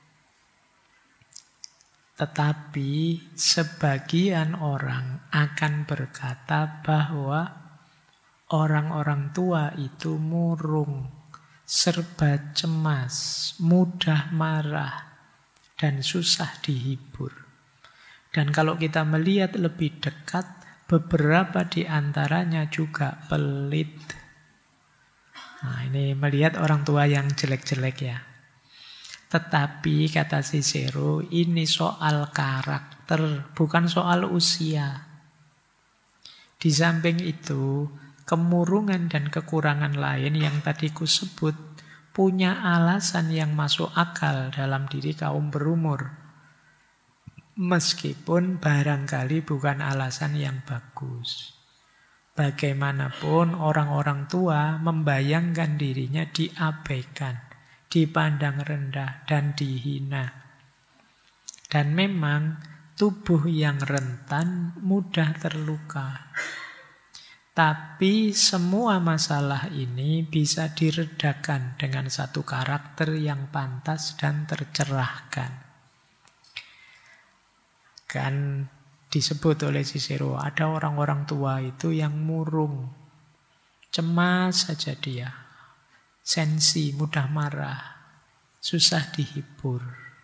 Tetapi sebagian orang akan berkata bahwa orang-orang tua itu murung, serba cemas, mudah marah, dan susah dihibur. Dan kalau kita melihat lebih dekat, beberapa di antaranya juga pelit. Nah, ini melihat orang tua yang jelek-jelek ya. Tetapi kata Cicero, ini soal karakter, bukan soal usia. Di samping itu, kemurungan dan kekurangan lain yang tadi ku sebut punya alasan yang masuk akal dalam diri kaum berumur. Meskipun barangkali bukan alasan yang bagus. Bagaimanapun orang-orang tua membayangkan dirinya diabaikan, dipandang rendah dan dihina. Dan memang tubuh yang rentan mudah terluka. Tapi semua masalah ini bisa diredakan dengan satu karakter yang pantas dan tercerahkan. Kan disebut oleh Cicero, ada orang-orang tua itu yang murung, cemas saja dia, sensi, mudah marah, susah dihibur.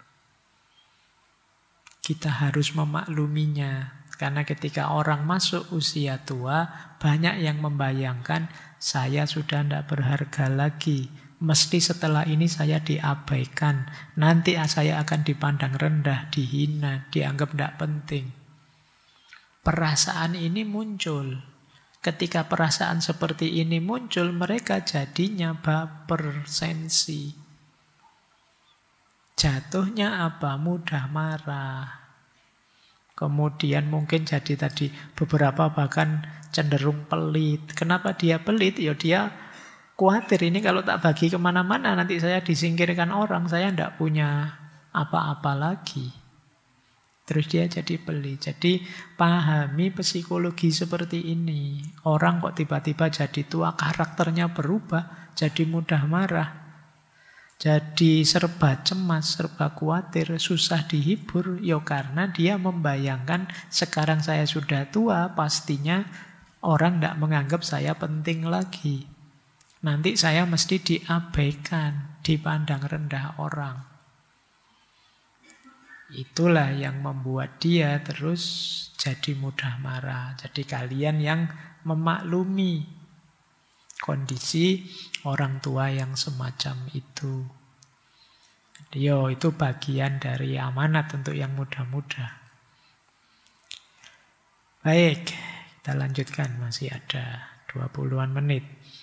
Kita harus memakluminya. Karena ketika orang masuk usia tua, banyak yang membayangkan, saya sudah tidak berharga lagi. Mesti setelah ini saya diabaikan. Nanti saya akan dipandang rendah, dihina, dianggap tidak penting. Perasaan ini muncul. Ketika perasaan seperti ini muncul, mereka jadinya baper, sensi. Jatuhnya apa? Mudah marah. Kemudian mungkin jadi tadi beberapa bahkan cenderung pelit. Kenapa dia pelit? Ya dia khawatir ini kalau tak bagi kemana-mana nanti saya disingkirkan orang. Saya tidak punya apa-apa lagi. Terus dia jadi pelit. Jadi pahami psikologi seperti ini. Orang kok tiba-tiba jadi tua, karakternya berubah, jadi mudah marah. Jadi serba cemas, serba khawatir, susah dihibur. Ya karena dia membayangkan sekarang saya sudah tua, pastinya orang tidak menganggap saya penting lagi. Nanti saya mesti diabaikan, dipandang rendah orang. Itulah yang membuat dia terus jadi mudah marah. Jadi kalian yang memaklumi kondisi orang tua yang semacam itu. Yo, itu bagian dari amanat untuk yang muda-muda. Baik, kita lanjutkan. Masih ada 20-an menit.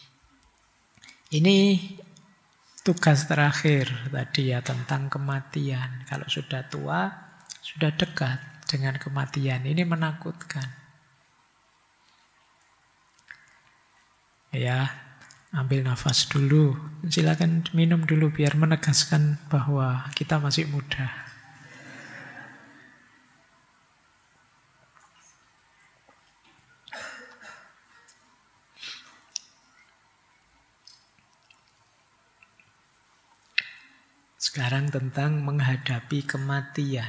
Ini tugas terakhir tadi ya tentang kematian. Kalau sudah tua, sudah dekat dengan kematian. Ini menakutkan. Ya, ambil nafas dulu. Silakan minum dulu biar menegaskan bahwa kita masih muda. Sekarang tentang menghadapi kematian.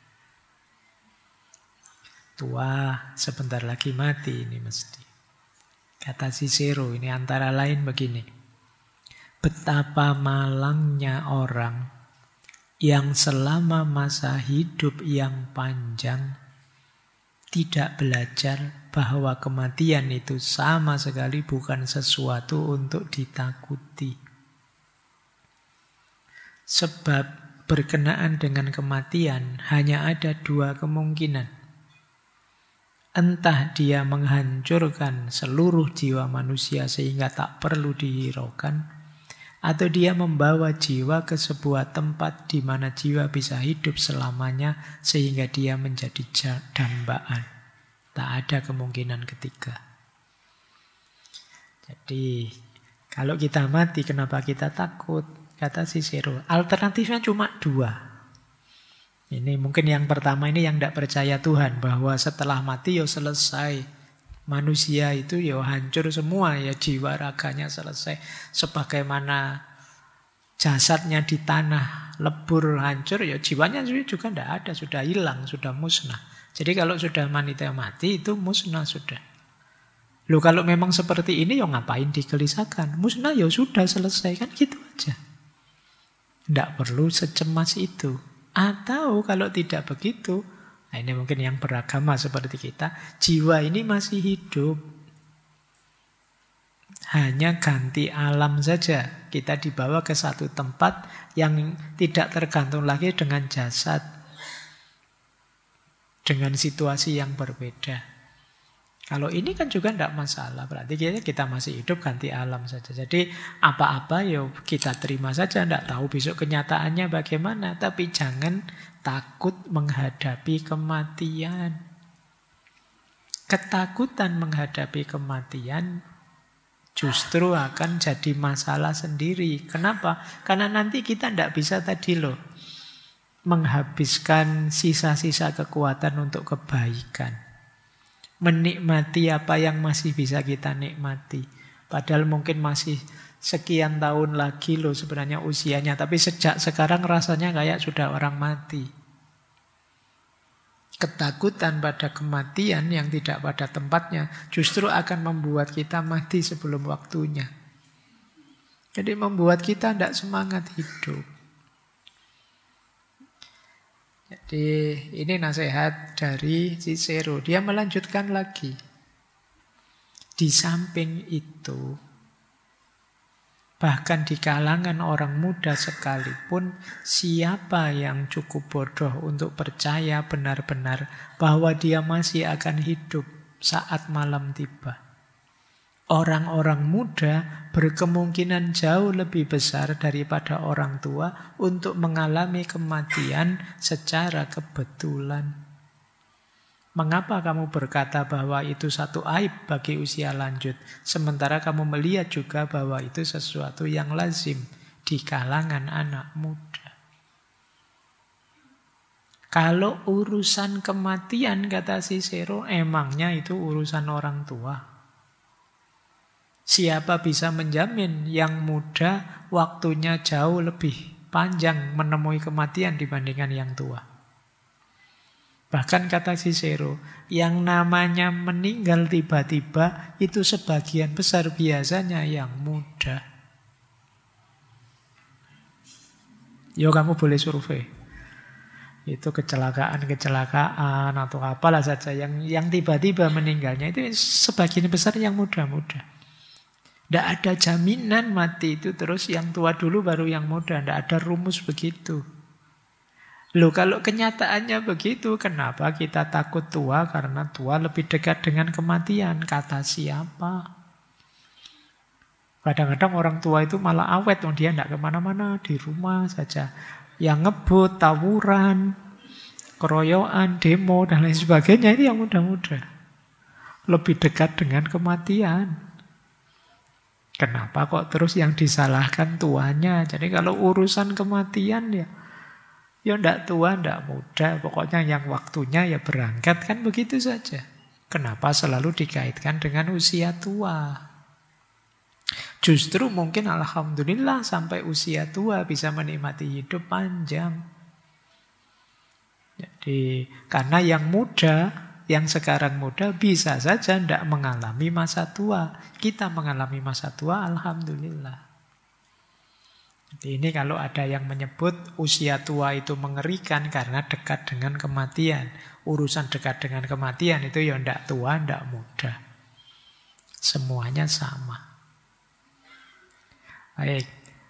Tua sebentar lagi mati ini mesti. Kata Cicero ini antara lain begini. Betapa malangnya orang yang selama masa hidup yang panjang tidak belajar bahwa kematian itu sama sekali bukan sesuatu untuk ditakuti. Sebab berkenaan dengan kematian hanya ada dua kemungkinan. Entah dia menghancurkan seluruh jiwa manusia sehingga tak perlu dihiraukan, atau dia membawa jiwa ke sebuah tempat di mana jiwa bisa hidup selamanya sehingga dia menjadi dambaan. Tak ada kemungkinan ketiga. Jadi, kalau kita mati, kenapa kita takut? Kata Cicero, alternatifnya cuma dua. Ini mungkin yang pertama ini yang tidak percaya Tuhan, bahwa setelah mati ya selesai. Manusia itu ya hancur semua, ya jiwa raganya selesai. Sebagaimana jasadnya di tanah lebur hancur, ya jiwanya juga tidak ada, sudah hilang, sudah musnah. Jadi kalau sudah manusia mati itu musnah sudah. Loh kalau memang seperti ini ya ngapain digelisahkan? Musnah ya sudah selesai, kan gitu aja. Tidak perlu secemas itu. Atau kalau tidak begitu, nah ini mungkin yang beragama seperti kita, jiwa ini masih hidup. Hanya ganti alam saja. Kita dibawa ke satu tempat yang tidak tergantung lagi dengan jasad. Dengan situasi yang berbeda. Kalau ini kan juga tidak masalah. Berarti kita masih hidup, ganti alam saja. Jadi apa-apa ya kita terima saja. Tidak tahu besok kenyataannya bagaimana. Tapi jangan takut menghadapi kematian. Ketakutan menghadapi kematian justru akan jadi masalah sendiri. Kenapa? Karena nanti kita tidak bisa tadi loh menghabiskan sisa-sisa kekuatan untuk kebaikan. Menikmati apa yang masih bisa kita nikmati. Padahal mungkin masih sekian tahun lagi loh sebenarnya usianya. Tapi sejak sekarang rasanya kayak sudah orang mati. Ketakutan pada kematian yang tidak pada tempatnya justru akan membuat kita mati sebelum waktunya. Jadi membuat kita tidak semangat hidup. Jadi ini nasihat dari Cicero. Dia melanjutkan lagi. Di samping itu, bahkan di kalangan orang muda sekalipun, siapa yang cukup bodoh untuk percaya benar-benar bahwa dia masih akan hidup saat malam tiba. Orang-orang muda berkemungkinan jauh lebih besar daripada orang tua untuk mengalami kematian secara kebetulan. Mengapa kamu berkata bahwa itu satu aib bagi usia lanjut, sementara kamu melihat juga bahwa itu sesuatu yang lazim di kalangan anak muda? Kalau urusan kematian, kata Cicero, emangnya itu urusan orang tua? Siapa bisa menjamin yang muda waktunya jauh lebih panjang menemui kematian dibandingkan yang tua? Bahkan kata Cicero, yang namanya meninggal tiba-tiba itu sebagian besar biasanya yang muda. Yo kamu boleh survei. Itu kecelakaan atau apalah saja yang tiba-tiba meninggalnya itu sebagian besar yang muda-muda. Tidak ada jaminan mati itu terus yang tua dulu baru yang muda. Tidak ada rumus begitu. Loh kalau kenyataannya begitu, kenapa kita takut tua? Karena tua lebih dekat dengan kematian. Kata siapa? Kadang-kadang orang tua itu malah awet. Dia tidak kemana-mana, di rumah saja. Yang ngebut, tawuran, keroyokan, demo, dan lain sebagainya. Itu yang muda-muda. Lebih dekat dengan kematian. Kenapa kok terus yang disalahkan tuanya? Jadi kalau urusan kematian ya ndak tua, ndak muda. Pokoknya yang waktunya ya berangkat, kan begitu saja. Kenapa selalu dikaitkan dengan usia tua? Justru mungkin alhamdulillah sampai usia tua bisa menikmati hidup panjang. Jadi karena yang muda, yang sekarang muda bisa saja tidak mengalami masa tua. Kita mengalami masa tua, alhamdulillah. Jadi ini kalau ada yang menyebut usia tua itu mengerikan karena dekat dengan kematian. Urusan dekat dengan kematian itu ya tidak tua, tidak muda. Semuanya sama. Baik.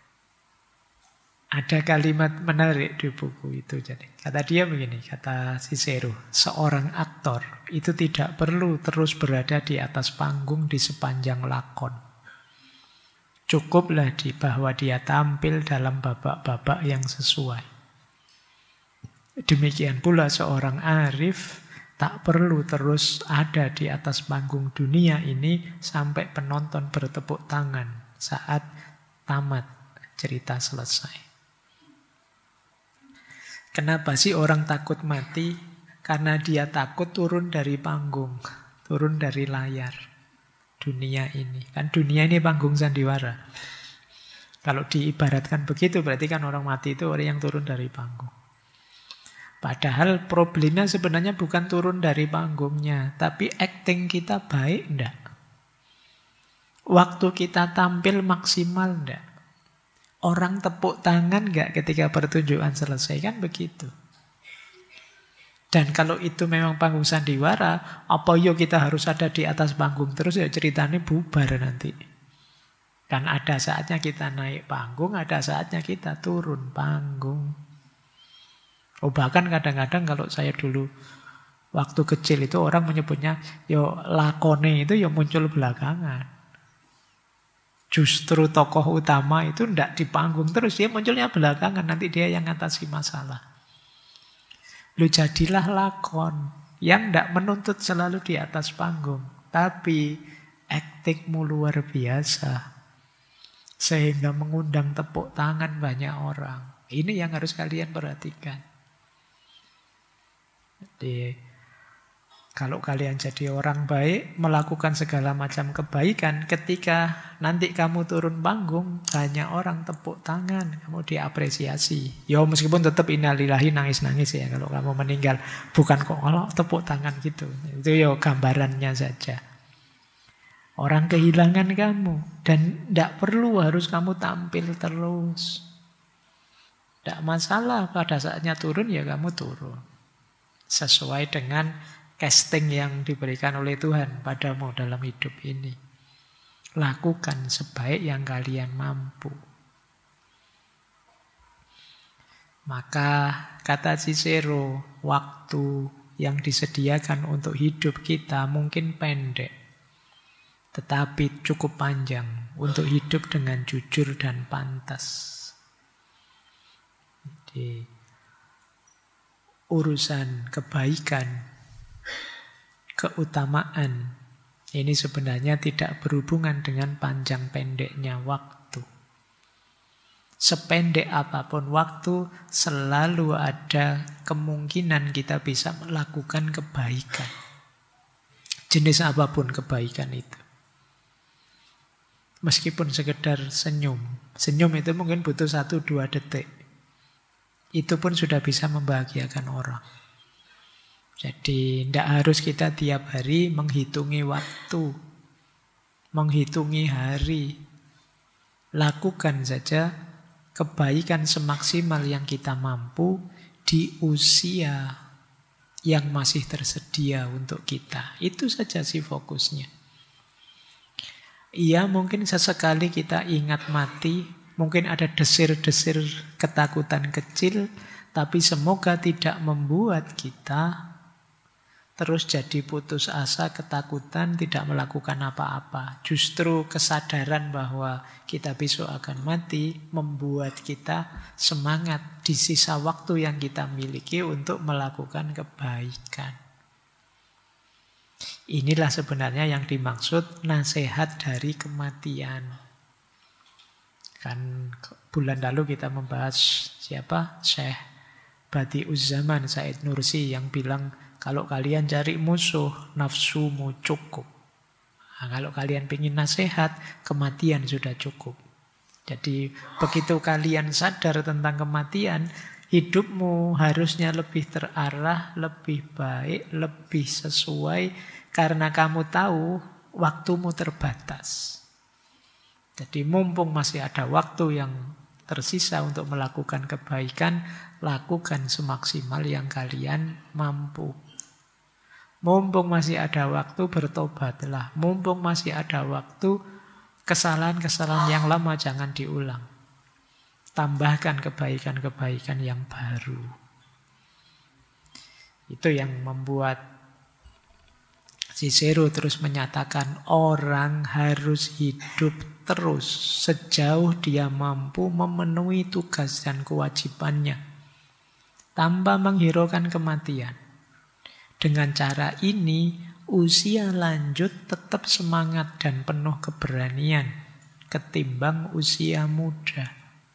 Ada kalimat menarik di buku itu. Jadi kata dia begini, kata Cicero, seorang aktor itu tidak perlu terus berada di atas panggung di sepanjang lakon. Cukuplah bahwa dia tampil dalam babak-babak yang sesuai. Demikian pula seorang arif tak perlu terus ada di atas panggung dunia ini sampai penonton bertepuk tangan saat tamat cerita selesai. Kenapa sih orang takut mati? Karena dia takut turun dari panggung. turun dari layar dunia ini. Kan dunia ini panggung sandiwara. Kalau diibaratkan begitu, berarti kan orang mati itu orang yang turun dari panggung. Padahal problemnya sebenarnya bukan turun dari panggungnya, tapi acting kita baik enggak? Waktu kita tampil maksimal enggak? Orang tepuk tangan enggak ketika pertunjukan selesai? Kan begitu. Dan kalau itu memang panggung sandiwara, apa yo kita harus ada di atas panggung terus, ya ceritanya bubar nanti. Kan ada saatnya kita naik panggung, ada saatnya kita turun panggung. Oh, bahkan kadang-kadang kalau saya dulu waktu kecil itu orang menyebutnya yo lakone itu yo muncul belakangan. Justru tokoh utama itu ndak di panggung terus, dia munculnya belakangan, nanti dia yang ngatasi masalah. Lu jadilah lakon yang ndak menuntut selalu di atas panggung, tapi aktingmu luar biasa. Sehingga mengundang tepuk tangan banyak orang. Ini yang harus kalian perhatikan. Jadi, kalau kalian jadi orang baik, melakukan segala macam kebaikan, ketika nanti kamu turun panggung, banyak orang tepuk tangan, kamu diapresiasi. Ya meskipun tetap innalillahi nangis-nangis ya kalau kamu meninggal. Bukan kok kalau tepuk tangan gitu. Itu ya gambarannya saja. Orang kehilangan kamu. Dan tidak perlu harus kamu tampil terus. Tidak masalah, pada saatnya turun ya kamu turun. Sesuai dengan casting yang diberikan oleh Tuhan padamu dalam hidup ini. Lakukan sebaik yang kalian mampu. Maka kata Cicero, waktu yang disediakan untuk hidup kita mungkin pendek, tetapi cukup panjang untuk hidup dengan jujur dan pantas. Jadi, urusan kebaikan, keutamaan, ini sebenarnya tidak berhubungan dengan panjang pendeknya waktu. Sependek apapun waktu, selalu ada kemungkinan kita bisa melakukan kebaikan. Jenis apapun kebaikan itu. Meskipun sekedar senyum. Senyum itu mungkin butuh 1-2 detik. Itu pun sudah bisa membahagiakan orang. Jadi tidak harus kita tiap hari menghitungi waktu, menghitungi hari. Lakukan saja kebaikan semaksimal yang kita mampu di usia yang masih tersedia untuk kita. Itu saja sih fokusnya. Iya, mungkin sesekali kita ingat mati, mungkin ada desir-desir ketakutan kecil, tapi semoga tidak membuat kita terus jadi putus asa, ketakutan, tidak melakukan apa-apa. Justru kesadaran bahwa kita besok akan mati membuat kita semangat di sisa waktu yang kita miliki untuk melakukan kebaikan. Inilah sebenarnya yang dimaksud nasihat dari kematian. Kan bulan lalu kita membahas siapa? Syekh Badi'uzzaman Said Nursi yang bilang, kalau kalian cari musuh, nafsumu cukup. Nah, kalau kalian ingin nasihat, kematian sudah cukup. Jadi begitu kalian sadar tentang kematian, hidupmu harusnya lebih terarah, lebih baik, lebih sesuai, karena kamu tahu waktumu terbatas. Jadi mumpung masih ada waktu yang tersisa untuk melakukan kebaikan, lakukan semaksimal yang kalian mampu. Mumpung masih ada waktu, bertobatlah. Mumpung masih ada waktu, kesalahan-kesalahan yang lama jangan diulang. Tambahkan kebaikan-kebaikan yang baru. Itu yang membuat Cicero terus menyatakan orang harus hidup terus sejauh dia mampu memenuhi tugas dan kewajibannya tanpa menghiraukan kematian. Dengan cara ini, usia lanjut tetap semangat dan penuh keberanian ketimbang usia muda.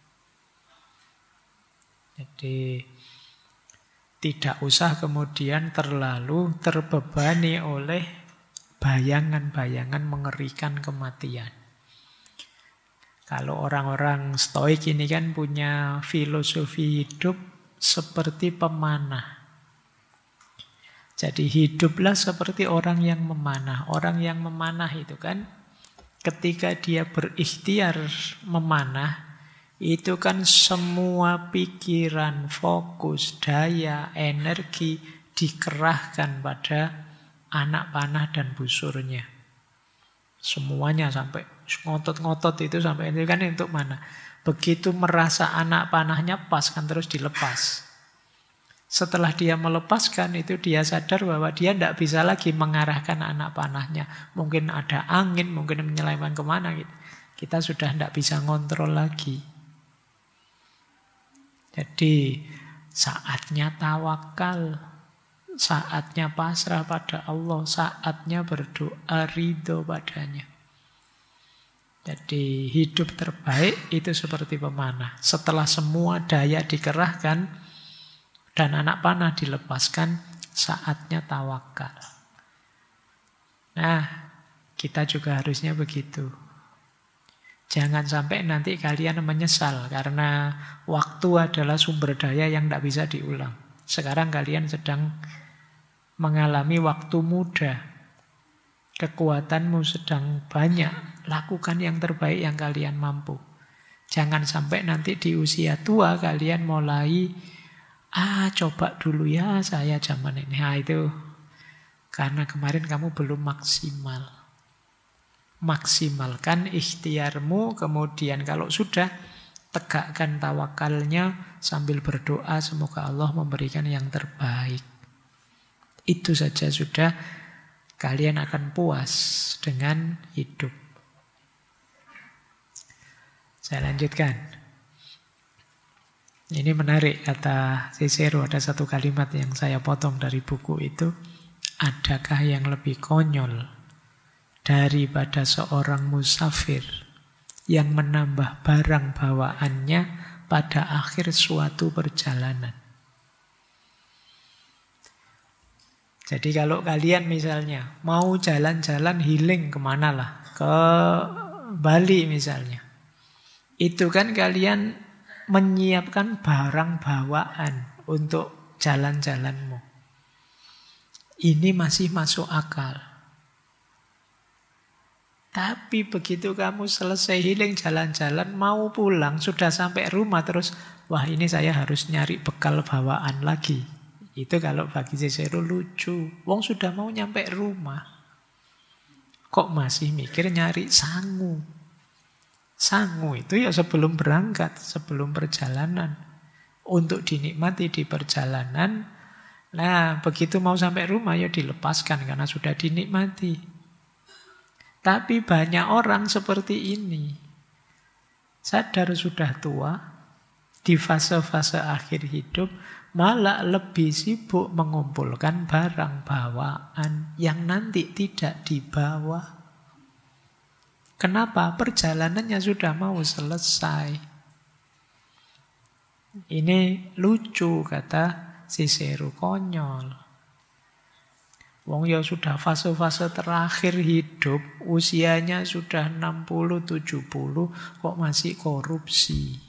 Jadi, tidak usah kemudian terlalu terbebani oleh bayangan-bayangan mengerikan kematian. Kalau orang-orang Stoik ini kan punya filosofi hidup seperti pemanah. Jadi hiduplah seperti orang yang memanah. Orang yang memanah itu kan ketika dia berikhtiar memanah, itu kan semua pikiran, fokus, daya, energi dikerahkan pada anak panah dan busurnya. Semuanya sampai ngotot-ngotot itu sampai itu kan untuk mana? Begitu merasa anak panahnya pas kan terus dilepas. Setelah dia melepaskan itu dia sadar bahwa dia tidak bisa lagi mengarahkan anak panahnya. Mungkin ada angin, mungkin menyeleweng kemana gitu. Kita sudah tidak bisa ngontrol lagi. Jadi saatnya tawakal, saatnya pasrah pada Allah, saatnya berdoa ridho padanya. Jadi hidup terbaik itu seperti pemanah. Setelah semua daya dikerahkan dan anak panah dilepaskan, saatnya tawakal. Nah, kita juga harusnya begitu. Jangan sampai nanti kalian menyesal karena waktu adalah sumber daya yang tidak bisa diulang. Sekarang kalian sedang mengalami waktu muda. Kekuatanmu sedang banyak. Lakukan yang terbaik yang kalian mampu. Jangan sampai nanti di usia tua kalian mulai coba dulu ya saya zaman ini. Itu karena kemarin kamu belum maksimal. Maksimalkan ikhtiarmu, kemudian kalau sudah tegakkan tawakalnya sambil berdoa semoga Allah memberikan yang terbaik. Itu saja sudah kalian akan puas dengan hidup. Saya lanjutkan. Ini menarik kata Cicero, ada satu kalimat yang saya potong dari buku itu. Adakah yang lebih konyol daripada seorang musafir yang menambah barang bawaannya pada akhir suatu perjalanan? Jadi kalau kalian misalnya mau jalan-jalan healing kemana lah, ke Bali misalnya, itu kan kalian menyiapkan barang bawaan untuk jalan-jalanmu. Ini masih masuk akal. Tapi begitu kamu selesai healing jalan-jalan, mau pulang, sudah sampai rumah terus, wah ini saya harus nyari bekal bawaan lagi. Itu kalau bagi Cicero lucu. Wong sudah mau nyampe rumah, kok masih mikir nyari sangu. Sangu itu ya sebelum berangkat, sebelum perjalanan. Untuk dinikmati di perjalanan. Nah, begitu mau sampai rumah ya dilepaskan karena sudah dinikmati. Tapi banyak orang seperti ini. Sadar sudah tua, di fase-fase akhir hidup, malah lebih sibuk mengumpulkan barang bawaan yang nanti tidak dibawa. Kenapa? Perjalanannya sudah mau selesai. Ini lucu kata Cicero, konyol. Wong ya sudah fase-fase terakhir hidup, usianya sudah 60-70, kok masih korupsi.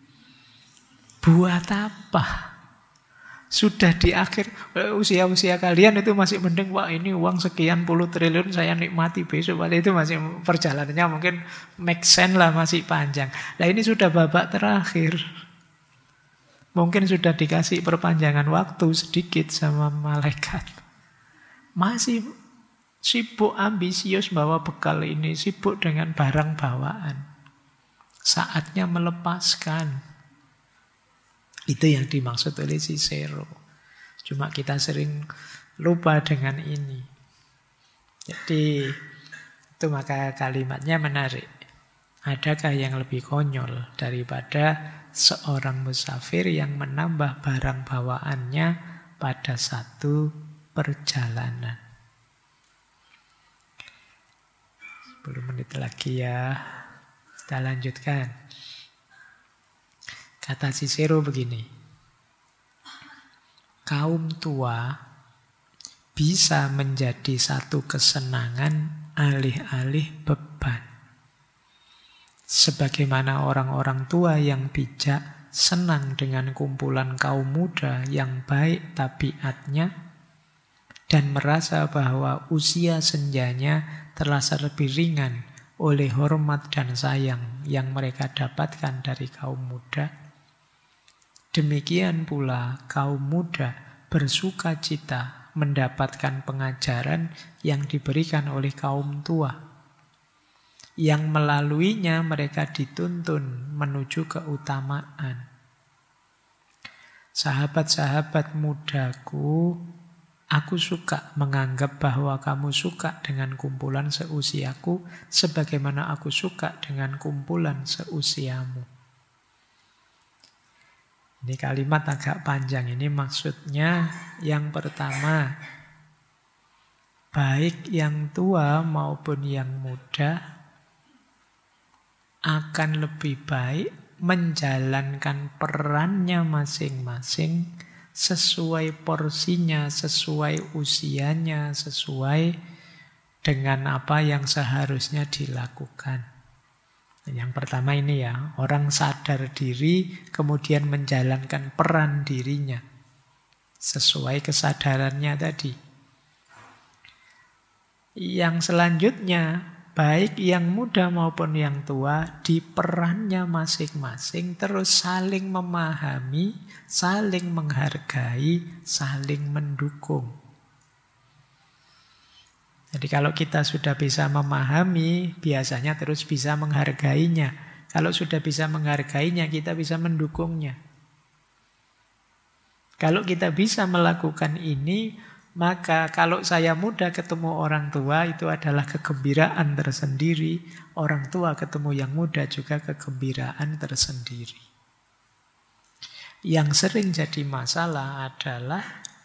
Buat apa? Sudah di akhir usia-usia kalian itu masih mending, wah ini uang sekian puluh triliun saya nikmati besok. Padahal itu masih perjalanannya mungkin make sense lah, masih panjang. Nah ini sudah babak terakhir. Mungkin sudah dikasih perpanjangan waktu sedikit sama malaikat. Masih sibuk ambisius bawa bekal ini, sibuk dengan barang bawaan. Saatnya melepaskan. Itu yang dimaksud oleh Cicero. Cuma kita sering lupa dengan ini. Jadi itu maka kalimatnya menarik. Adakah yang lebih konyol daripada seorang musafir yang menambah barang bawaannya pada satu perjalanan? 10 menit lagi ya. Kita lanjutkan. Kata Cicero begini, kaum tua bisa menjadi satu kesenangan alih-alih beban. Sebagaimana orang-orang tua yang bijak senang dengan kumpulan kaum muda yang baik tabiatnya dan merasa bahwa usia senjanya terasa lebih ringan oleh hormat dan sayang yang mereka dapatkan dari kaum muda. Demikian pula kaum muda bersuka cita mendapatkan pengajaran yang diberikan oleh kaum tua, yang melaluinya mereka dituntun menuju keutamaan. Sahabat-sahabat mudaku, aku suka menganggap bahwa kamu suka dengan kumpulan seusiaku sebagaimana aku suka dengan kumpulan seusiamu. Ini kalimat agak panjang. Ini maksudnya yang pertama, baik yang tua maupun yang muda akan lebih baik menjalankan perannya masing-masing sesuai porsinya, sesuai usianya, sesuai dengan apa yang seharusnya dilakukan. Yang pertama ini ya, orang sadar diri kemudian menjalankan peran dirinya sesuai kesadarannya tadi. Yang selanjutnya, baik yang muda maupun yang tua di perannya masing-masing terus saling memahami, saling menghargai, saling mendukung. Jadi kalau kita sudah bisa memahami, biasanya terus bisa menghargainya. Kalau sudah bisa menghargainya, kita bisa mendukungnya. Kalau kita bisa melakukan ini, maka kalau saya muda ketemu orang tua itu adalah kegembiraan tersendiri. Orang tua ketemu yang muda juga kegembiraan tersendiri. Yang sering jadi masalah adalah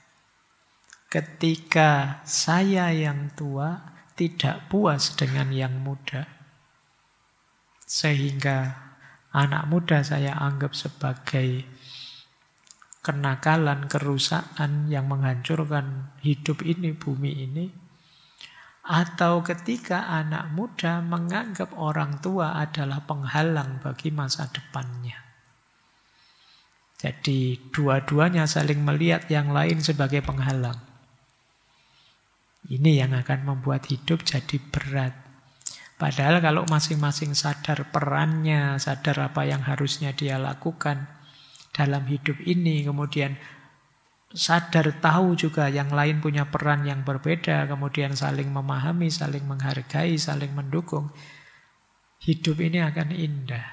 ketika saya yang tua tidak puas dengan yang muda. Sehingga anak muda saya anggap sebagai kenakalan, kerusakan yang menghancurkan hidup ini, bumi ini. Atau ketika anak muda menganggap orang tua adalah penghalang bagi masa depannya. Jadi dua-duanya saling melihat yang lain sebagai penghalang. Ini yang akan membuat hidup jadi berat. Padahal kalau masing-masing sadar perannya, sadar apa yang harusnya dia lakukan dalam hidup ini, kemudian sadar tahu juga yang lain punya peran yang berbeda, kemudian saling memahami, saling menghargai, saling mendukung, hidup ini akan indah.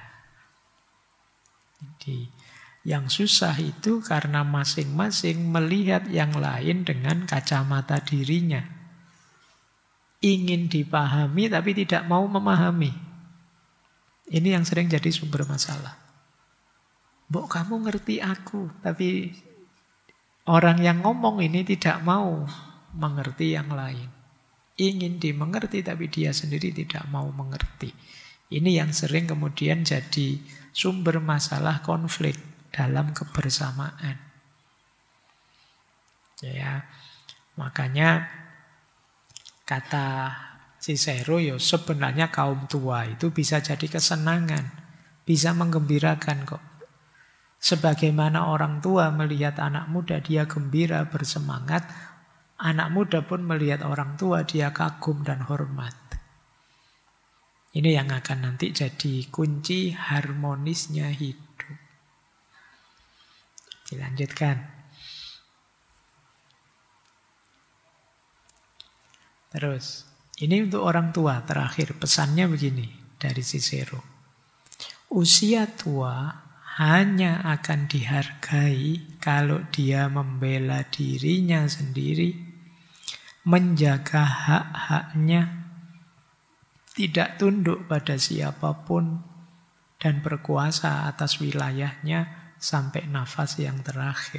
Jadi yang susah itu karena masing-masing melihat yang lain dengan kacamata dirinya. Ingin dipahami tapi tidak mau memahami. Ini yang sering jadi sumber masalah. Mbok kamu ngerti aku, tapi orang yang ngomong ini tidak mau mengerti yang lain. Ingin dimengerti tapi dia sendiri tidak mau mengerti. Ini yang sering kemudian jadi sumber masalah konflik dalam kebersamaan. Ya, makanya kata Cicero, ya sebenarnya kaum tua itu bisa jadi kesenangan, bisa menggembirakan kok. Sebagaimana orang tua melihat anak muda dia gembira, bersemangat, anak muda pun melihat orang tua dia kagum dan hormat. Ini yang akan nanti jadi kunci harmonisnya hidup. Dilanjutkan. Terus, ini untuk orang tua terakhir, pesannya begini dari Cicero. Usia tua hanya akan dihargai kalau dia membela dirinya sendiri, menjaga hak-haknya, tidak tunduk pada siapapun, dan berkuasa atas wilayahnya sampai nafas yang terakhir.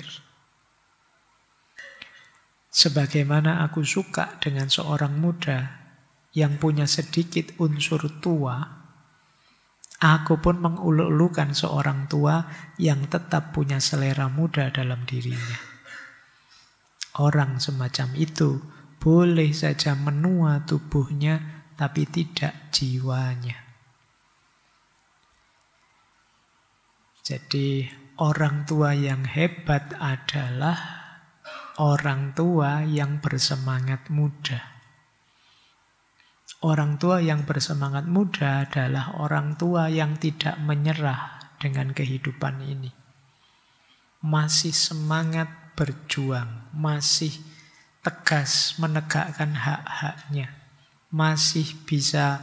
Sebagaimana aku suka dengan seorang muda yang punya sedikit unsur tua, aku pun menguluk-ulukan seorang tua yang tetap punya selera muda dalam dirinya. Orang semacam itu boleh saja menua tubuhnya, tapi tidak jiwanya. Jadi orang tua yang hebat adalah orang tua yang bersemangat muda. Orang tua yang bersemangat muda adalah orang tua yang tidak menyerah dengan kehidupan ini. Masih semangat berjuang, masih tegas menegakkan hak-haknya, masih bisa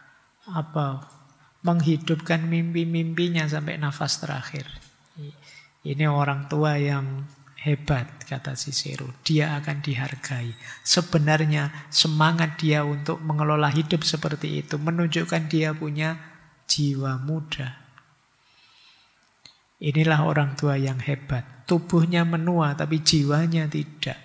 menghidupkan mimpi-mimpinya sampai nafas terakhir. Ini orang tua yang hebat, kata Cicero. Dia akan dihargai. Sebenarnya semangat dia untuk mengelola hidup seperti itu menunjukkan dia punya jiwa muda. Inilah orang tua yang hebat. Tubuhnya menua tapi jiwanya tidak.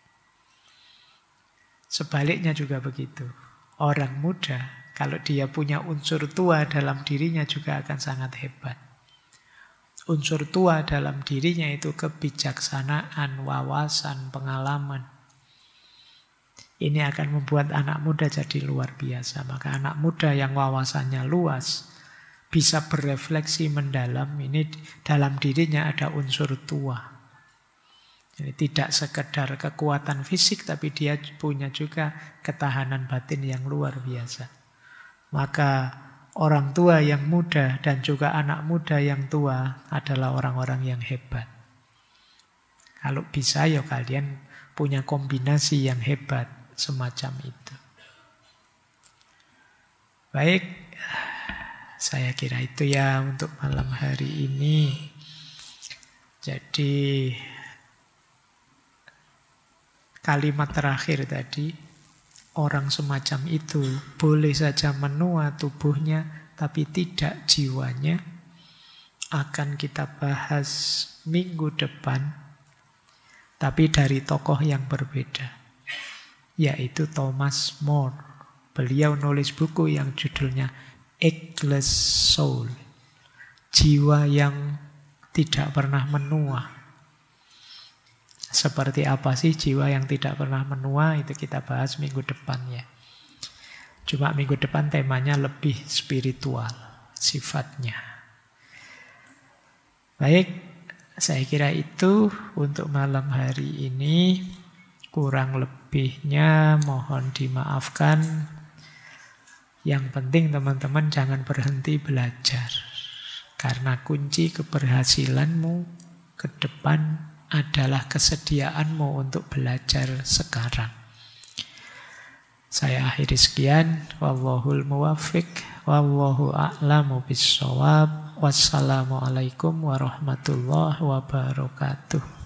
Sebaliknya juga begitu. Orang muda, kalau dia punya unsur tua dalam dirinya juga akan sangat hebat. Unsur tua dalam dirinya itu kebijaksanaan, wawasan, pengalaman. Ini akan membuat anak muda jadi luar biasa. Maka anak muda yang wawasannya luas, bisa berefleksi mendalam, ini dalam dirinya ada unsur tua. Jadi tidak sekedar kekuatan fisik, tapi dia punya juga ketahanan batin yang luar biasa. Maka orang tua yang muda dan juga anak muda yang tua adalah orang-orang yang hebat. Kalau bisa ya kalian punya kombinasi yang hebat semacam itu. Baik, saya kira itu ya untuk malam hari ini. Jadi kalimat terakhir tadi, orang semacam itu boleh saja menua tubuhnya, tapi tidak jiwanya. Akan kita bahas minggu depan, tapi dari tokoh yang berbeda, yaitu Thomas More. Beliau nulis buku yang judulnya Eggless Soul, jiwa yang tidak pernah menua. Seperti apa sih jiwa yang tidak pernah menua? Itu kita bahas minggu depan ya. Cuma minggu depan temanya lebih spiritual sifatnya. Baik, saya kira itu untuk malam hari ini. Kurang lebihnya mohon dimaafkan. Yang penting teman-teman jangan berhenti belajar. Karena kunci keberhasilanmu ke depan adalah kesediaanmu untuk belajar sekarang. Saya akhiri sekian. Wallahul muwaffiq. Wallahu a'lamu bissawab. Wassalamualaikum warahmatullahi wabarakatuh.